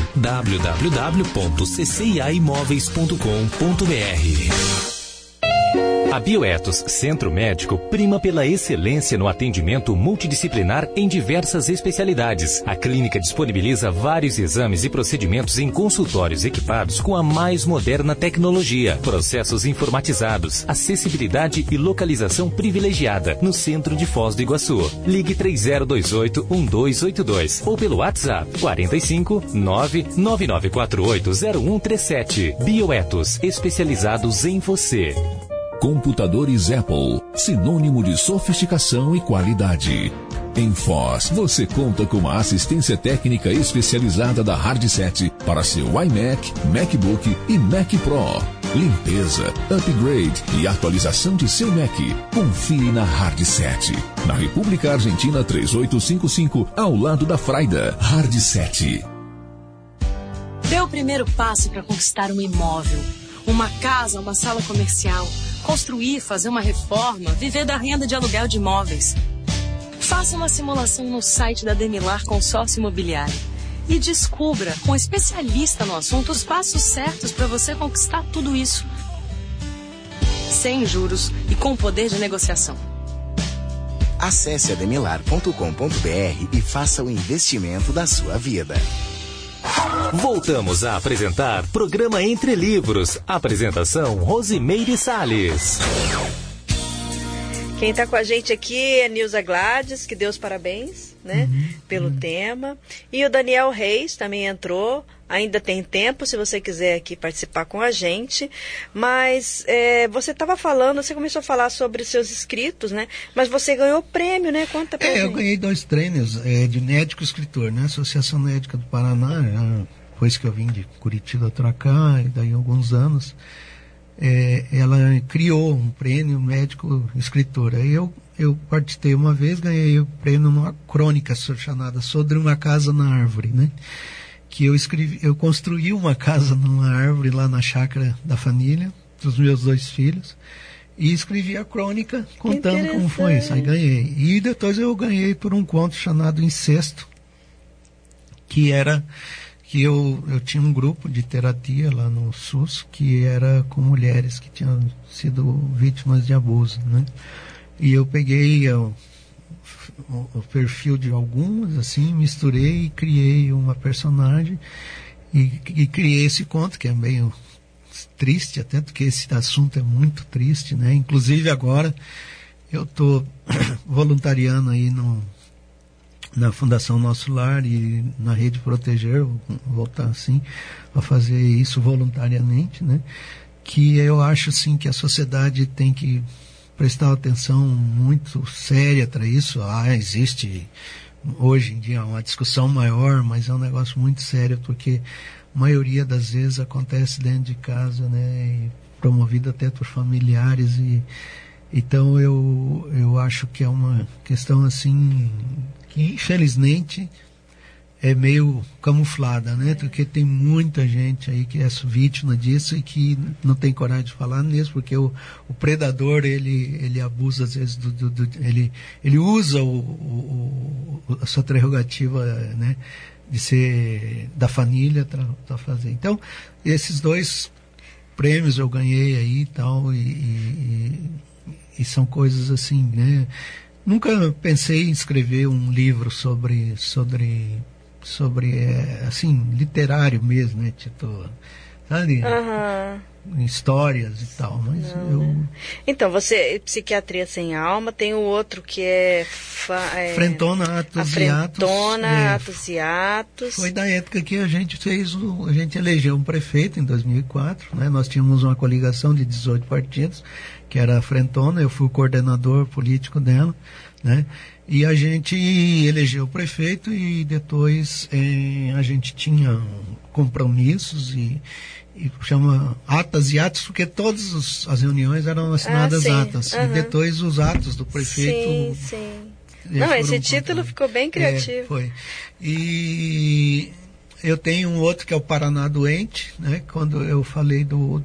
Speaker 1: www.cciaimoveis.com.br. A Bioetos Centro Médico prima pela excelência no atendimento multidisciplinar em diversas especialidades. A clínica disponibiliza vários exames e procedimentos em consultórios equipados com a mais moderna tecnologia, processos informatizados, acessibilidade e localização privilegiada no centro de Foz do Iguaçu. Ligue 3028-1282 ou pelo WhatsApp 45 999480137. Bioetos, especializados em você.
Speaker 8: Computadores Apple, sinônimo de sofisticação e qualidade. Em Foz, você conta com uma assistência técnica especializada da Hardset para seu iMac, MacBook e Mac Pro. Limpeza, upgrade e atualização de seu Mac. Confie na Hardset. Na República Argentina 3855, ao lado da Fraida. Hardset.
Speaker 9: Dê o primeiro passo para conquistar um imóvel, uma casa, uma sala comercial. Construir, fazer uma reforma, viver da renda de aluguel de imóveis. Faça uma simulação no site da Demilar Consórcio Imobiliário e descubra, com um especialista no assunto, os passos certos para você conquistar tudo isso. Sem juros e com poder de negociação.
Speaker 10: Acesse ademilar.com.br e faça o investimento da sua vida.
Speaker 1: Voltamos a apresentar Programa Entre Livros. Apresentação Rosimeire Salles.
Speaker 2: Quem está com a gente aqui é Nilza Gladys, que deu os parabéns, né, pelo tema. E o Daniel Reis também entrou. Ainda tem tempo, se você quiser aqui participar com a gente. Mas você estava falando, você começou a falar sobre seus inscritos, né? Mas você ganhou prêmio, né? Conta pra gente.
Speaker 3: Eu ganhei 2 prêmios de médico escritor, né? Associação Médica do Paraná, depois que eu vim de Curitiba para cá, e daí alguns anos, ela criou um prêmio médico escritor. Aí eu participei uma vez, ganhei o prêmio numa crônica chamada Sobre uma Casa na Árvore, né? Que eu construí uma casa numa árvore lá na chácara da família, dos meus 2 filhos, e escrevi a crônica contando como foi isso. Aí ganhei. E depois eu ganhei por um conto chamado Incesto, que eu tinha um grupo de terapia lá no SUS, que era com mulheres que tinham sido vítimas de abuso, né? E eu peguei o perfil de algumas, assim, misturei e criei uma personagem e criei esse conto, que é meio triste, até porque esse assunto é muito triste, né? Inclusive agora eu estou voluntariando aí na Fundação Nosso Lar e na Rede Proteger, vou voltar assim a fazer isso voluntariamente, né? Que eu acho assim que a sociedade tem que prestar atenção muito séria para isso. Existe hoje em dia uma discussão maior, mas é um negócio muito sério, porque a maioria das vezes acontece dentro de casa, né, e promovido até por familiares, e então eu acho que é uma questão assim que infelizmente é meio camuflada, né? Porque tem muita gente aí que é vítima disso e que não tem coragem de falar mesmo, porque o predador, ele abusa às vezes ele usa a sua prerrogativa, né, de ser da família para fazer. Então, esses 2 prêmios eu ganhei aí e tal, e são coisas assim, né? Nunca pensei em escrever um livro sobre assim, literário mesmo, né? Tipo, sabe? Histórias e tal, mas
Speaker 2: Então, você, Psiquiatria Sem Alma, tem o outro que é...
Speaker 3: Frentona, Atos e Atos.
Speaker 2: Frentona, Atos e Atos.
Speaker 3: Foi da época que a gente elegeu um prefeito em 2004, né? Nós tínhamos uma coligação de 18 partidos, que era a Frentona, eu fui o coordenador político dela, né? E a gente elegeu o prefeito e depois a gente tinha compromissos e chama atas e atos, porque todas as reuniões eram assinadas atas. E depois os atos do prefeito...
Speaker 2: Sim. Não, esse título ficou bem criativo.
Speaker 3: Foi. E eu tenho um outro que é o Paraná Doente, né? Quando eu falei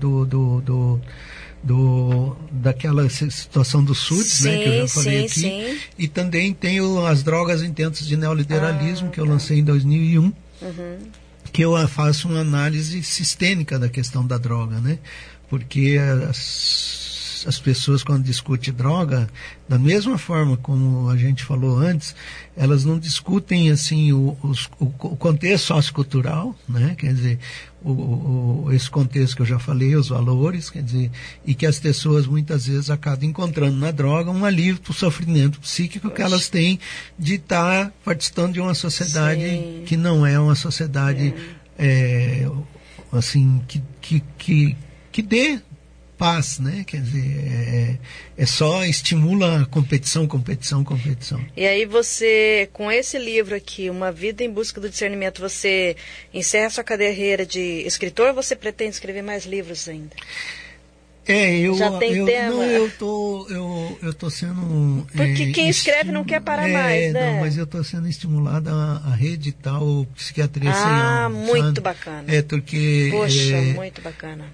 Speaker 3: daquela situação do SUDS, né, que eu já falei aqui. Sim. E também tenho As Drogas em Tempos de Neoliberalismo, que eu lancei em 2001, que eu faço uma análise sistêmica da questão da droga, né? Porque as pessoas, quando discutem droga, da mesma forma como a gente falou antes, elas não discutem assim o contexto sociocultural, né? Quer dizer, esse contexto que eu já falei, os valores, quer dizer, e que as pessoas muitas vezes acabam encontrando na droga um alívio para o sofrimento psíquico que elas têm de estar participando de uma sociedade que não é uma sociedade assim que dê paz, né? Quer dizer, só estimula a competição.
Speaker 2: E aí você, com esse livro aqui, Uma Vida em Busca do Discernimento, você encerra sua carreira de escritor ou você pretende escrever mais livros ainda? Já tem tema?
Speaker 3: Eu tô sendo...
Speaker 2: Porque quem escreve não quer parar mais, né?
Speaker 3: Não, mas eu tô sendo estimulado a reeditar o Psiquiatria Sem Alma.
Speaker 2: Muito
Speaker 3: sabe?
Speaker 2: Bacana.
Speaker 3: Porque...
Speaker 2: Poxa, muito bacana.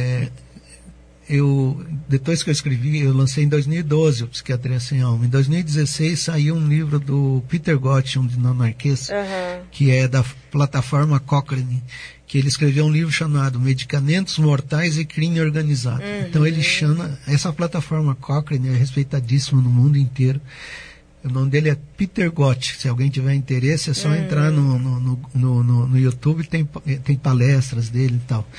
Speaker 3: Depois que eu escrevi, eu lancei em 2012 o Psiquiatria Sem Alma. Em 2016 saiu um livro do Peter Gott, um dinamarquês, que é da plataforma Cochrane, que ele escreveu um livro chamado Medicamentos Mortais e Crime Organizado. Então ele chama, essa plataforma Cochrane é respeitadíssima no mundo inteiro. O nome dele é Peter Gott. Se alguém tiver interesse, é só entrar no YouTube, tem palestras dele e tal.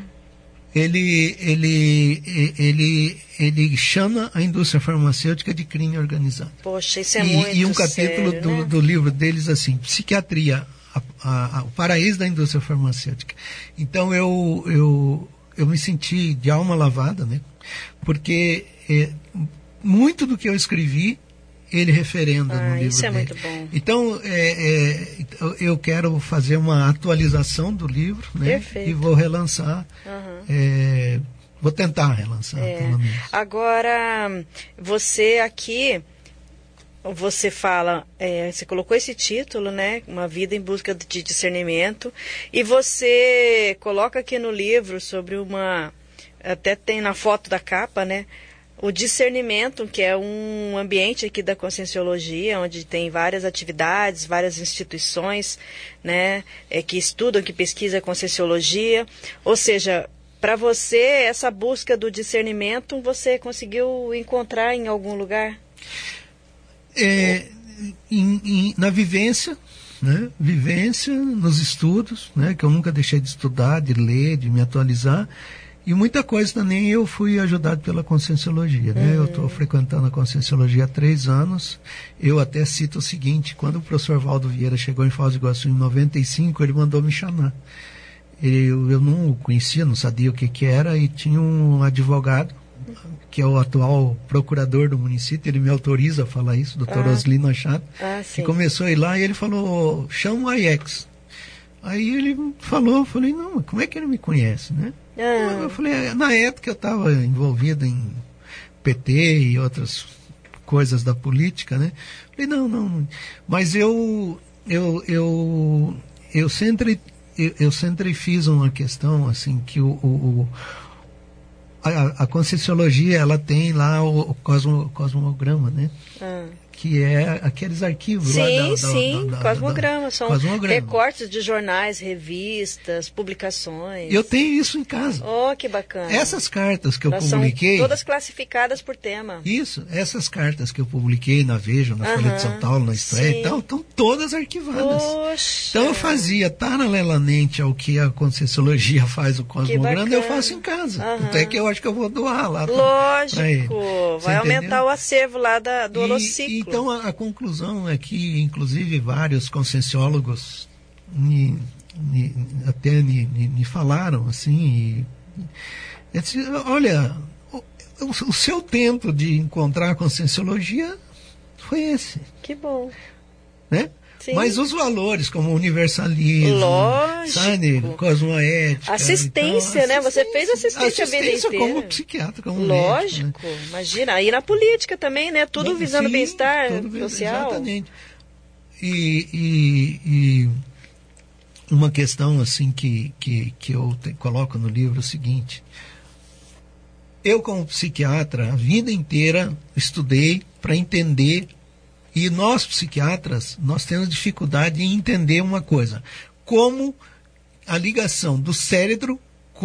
Speaker 3: Ele chama a indústria farmacêutica de crime organizado.
Speaker 2: Poxa, isso é muito sério,
Speaker 3: e um capítulo
Speaker 2: né?
Speaker 3: do livro deles assim, Psiquiatria, o paraíso da indústria farmacêutica. Então eu me senti de alma lavada, né? Porque muito do que eu escrevi ele referenda no livro
Speaker 2: isso
Speaker 3: dele.
Speaker 2: Muito bom.
Speaker 3: Então, eu quero fazer uma atualização do livro, né?
Speaker 2: Perfeito.
Speaker 3: E vou relançar. Vou tentar relançar, pelo menos.
Speaker 2: Agora, você aqui, você fala, você colocou esse título, né? Uma Vida em Busca de Discernimento, e você coloca aqui no livro sobre até tem na foto da capa, né? O discernimento, que é um ambiente aqui da Conscienciologia, onde tem várias atividades, várias instituições, né, que estudam, que pesquisam a Conscienciologia. Ou seja, para você, essa busca do discernimento, você conseguiu encontrar em algum lugar?
Speaker 3: Na vivência, né? Vivência, nos estudos, né? Que eu nunca deixei de estudar, de ler, de me atualizar. E muita coisa também eu fui ajudado pela Conscienciologia, né? Eu estou frequentando a Conscienciologia há 3 anos. Eu até cito o seguinte: quando o professor Valdo Vieira chegou em Foz do Iguaçu em 95, ele mandou me chamar. Eu não o conhecia, não sabia o que era, e tinha um advogado, que é o atual procurador do município, ele me autoriza a falar isso, o doutor Oslino Machado, que começou a ir lá e ele falou, chama o AIEX. Aí ele falou, eu falei, não, como é que ele me conhece, né? Eu falei, na época eu estava envolvido em PT e outras coisas da política, né? Falei, não. Mas eu sempre fiz uma questão, assim, que a Conscienciologia, ela tem lá o cosmograma, né? que é aqueles arquivos
Speaker 2: sim, cosmogramas, são
Speaker 3: cosmograma.
Speaker 2: Recortes de jornais, revistas, publicações.
Speaker 3: Eu tenho isso em casa.
Speaker 2: Oh, que bacana.
Speaker 3: Essas cartas que eu
Speaker 2: Elas
Speaker 3: publiquei...
Speaker 2: são todas classificadas por tema.
Speaker 3: Isso, essas cartas que eu publiquei na Veja, na Folha de São Paulo, na Isto É, então, estão todas arquivadas.
Speaker 2: Poxa.
Speaker 3: Então eu fazia paralelamente ao que a Conscienciologia faz o cosmograma, eu faço em casa. Até que eu acho que eu vou doar lá.
Speaker 2: Lógico, vai aumentar o acervo lá do holociclo.
Speaker 3: Então a conclusão é que, inclusive, vários conscienciólogos até me falaram assim, olha, o seu tempo de encontrar a conscienciologia foi esse.
Speaker 2: Que bom.
Speaker 3: Né? Sim. Mas os valores como universalismo, sabe, cosmoética...
Speaker 2: Assistência, né? Você fez assistência a vida inteira.
Speaker 3: Como psiquiatra, como
Speaker 2: lógico,
Speaker 3: médico, né?
Speaker 2: Imagina. Aí na política também, né? Tudo visando bem-estar social.
Speaker 3: Exatamente. E uma questão assim que eu coloco no livro é o seguinte: eu, como psiquiatra, a vida inteira estudei para entender. E nós, psiquiatras, nós temos dificuldade em entender uma coisa: como a ligação do cérebro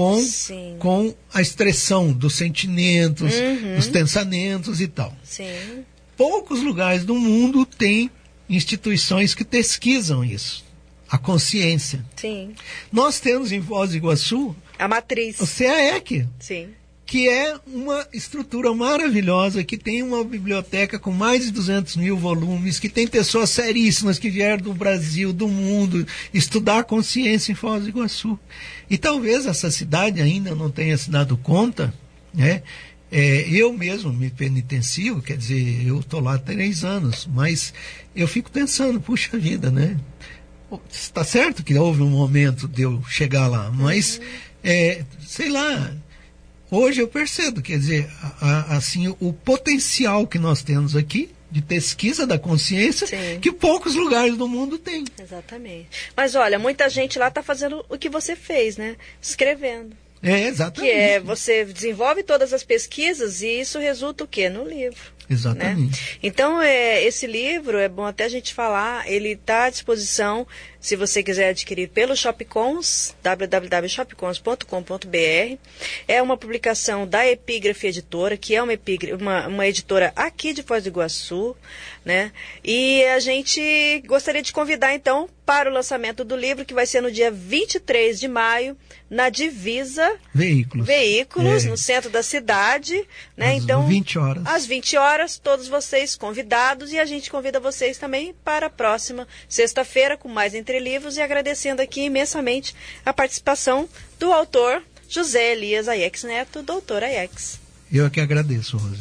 Speaker 3: com a expressão dos sentimentos, dos pensamentos e tal.
Speaker 2: Sim.
Speaker 3: Poucos lugares do mundo têm instituições que pesquisam isso, a consciência.
Speaker 2: Sim.
Speaker 3: Nós temos em Foz do Iguaçu
Speaker 2: a matriz,
Speaker 3: o CAEC.
Speaker 2: Sim.
Speaker 3: Que é uma estrutura maravilhosa, que tem uma biblioteca com mais de 200 mil volumes, que tem pessoas seríssimas que vieram do Brasil, do mundo, estudar a consciência em Foz do Iguaçu. E talvez essa cidade ainda não tenha se dado conta, né? Eu mesmo me penitencio, quer dizer, eu estou lá há 3 anos, mas eu fico pensando, puxa vida, né? Está certo que houve um momento de eu chegar lá, mas, sei lá... Hoje eu percebo, quer dizer, assim, o potencial que nós temos aqui de pesquisa da consciência, que poucos lugares do mundo têm.
Speaker 2: Exatamente. Mas olha, muita gente lá está fazendo o que você fez, né? Escrevendo.
Speaker 3: Exatamente.
Speaker 2: Que você desenvolve todas as pesquisas e isso resulta o quê? No livro.
Speaker 3: Exatamente.
Speaker 2: Né? Então, esse livro, é bom até a gente falar, ele está à disposição, se você quiser adquirir pelo Shopcons, www.shopcons.com.br. É uma publicação da Epígrafe Editora, que é uma editora aqui de Foz do Iguaçu, né? E a gente gostaria de convidar, então, para o lançamento do livro, que vai ser no dia 23 de maio, na Divisa Veículos, no centro da cidade, né? Então,
Speaker 3: 20 horas.
Speaker 2: Às 20 horas, todos vocês convidados, e a gente convida vocês também para a próxima sexta-feira com mais Entre Livros, e agradecendo aqui imensamente a participação do autor José Elias Aiex Neto, doutor Aiex.
Speaker 3: Eu é que agradeço, Rosa.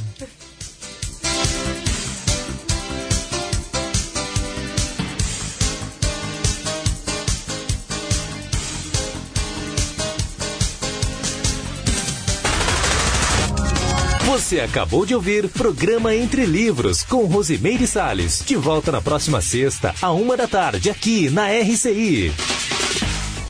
Speaker 1: Você acabou de ouvir Programa Entre Livros, com Rosimeire Salles. De volta na próxima sexta, à 13h, aqui na RCI.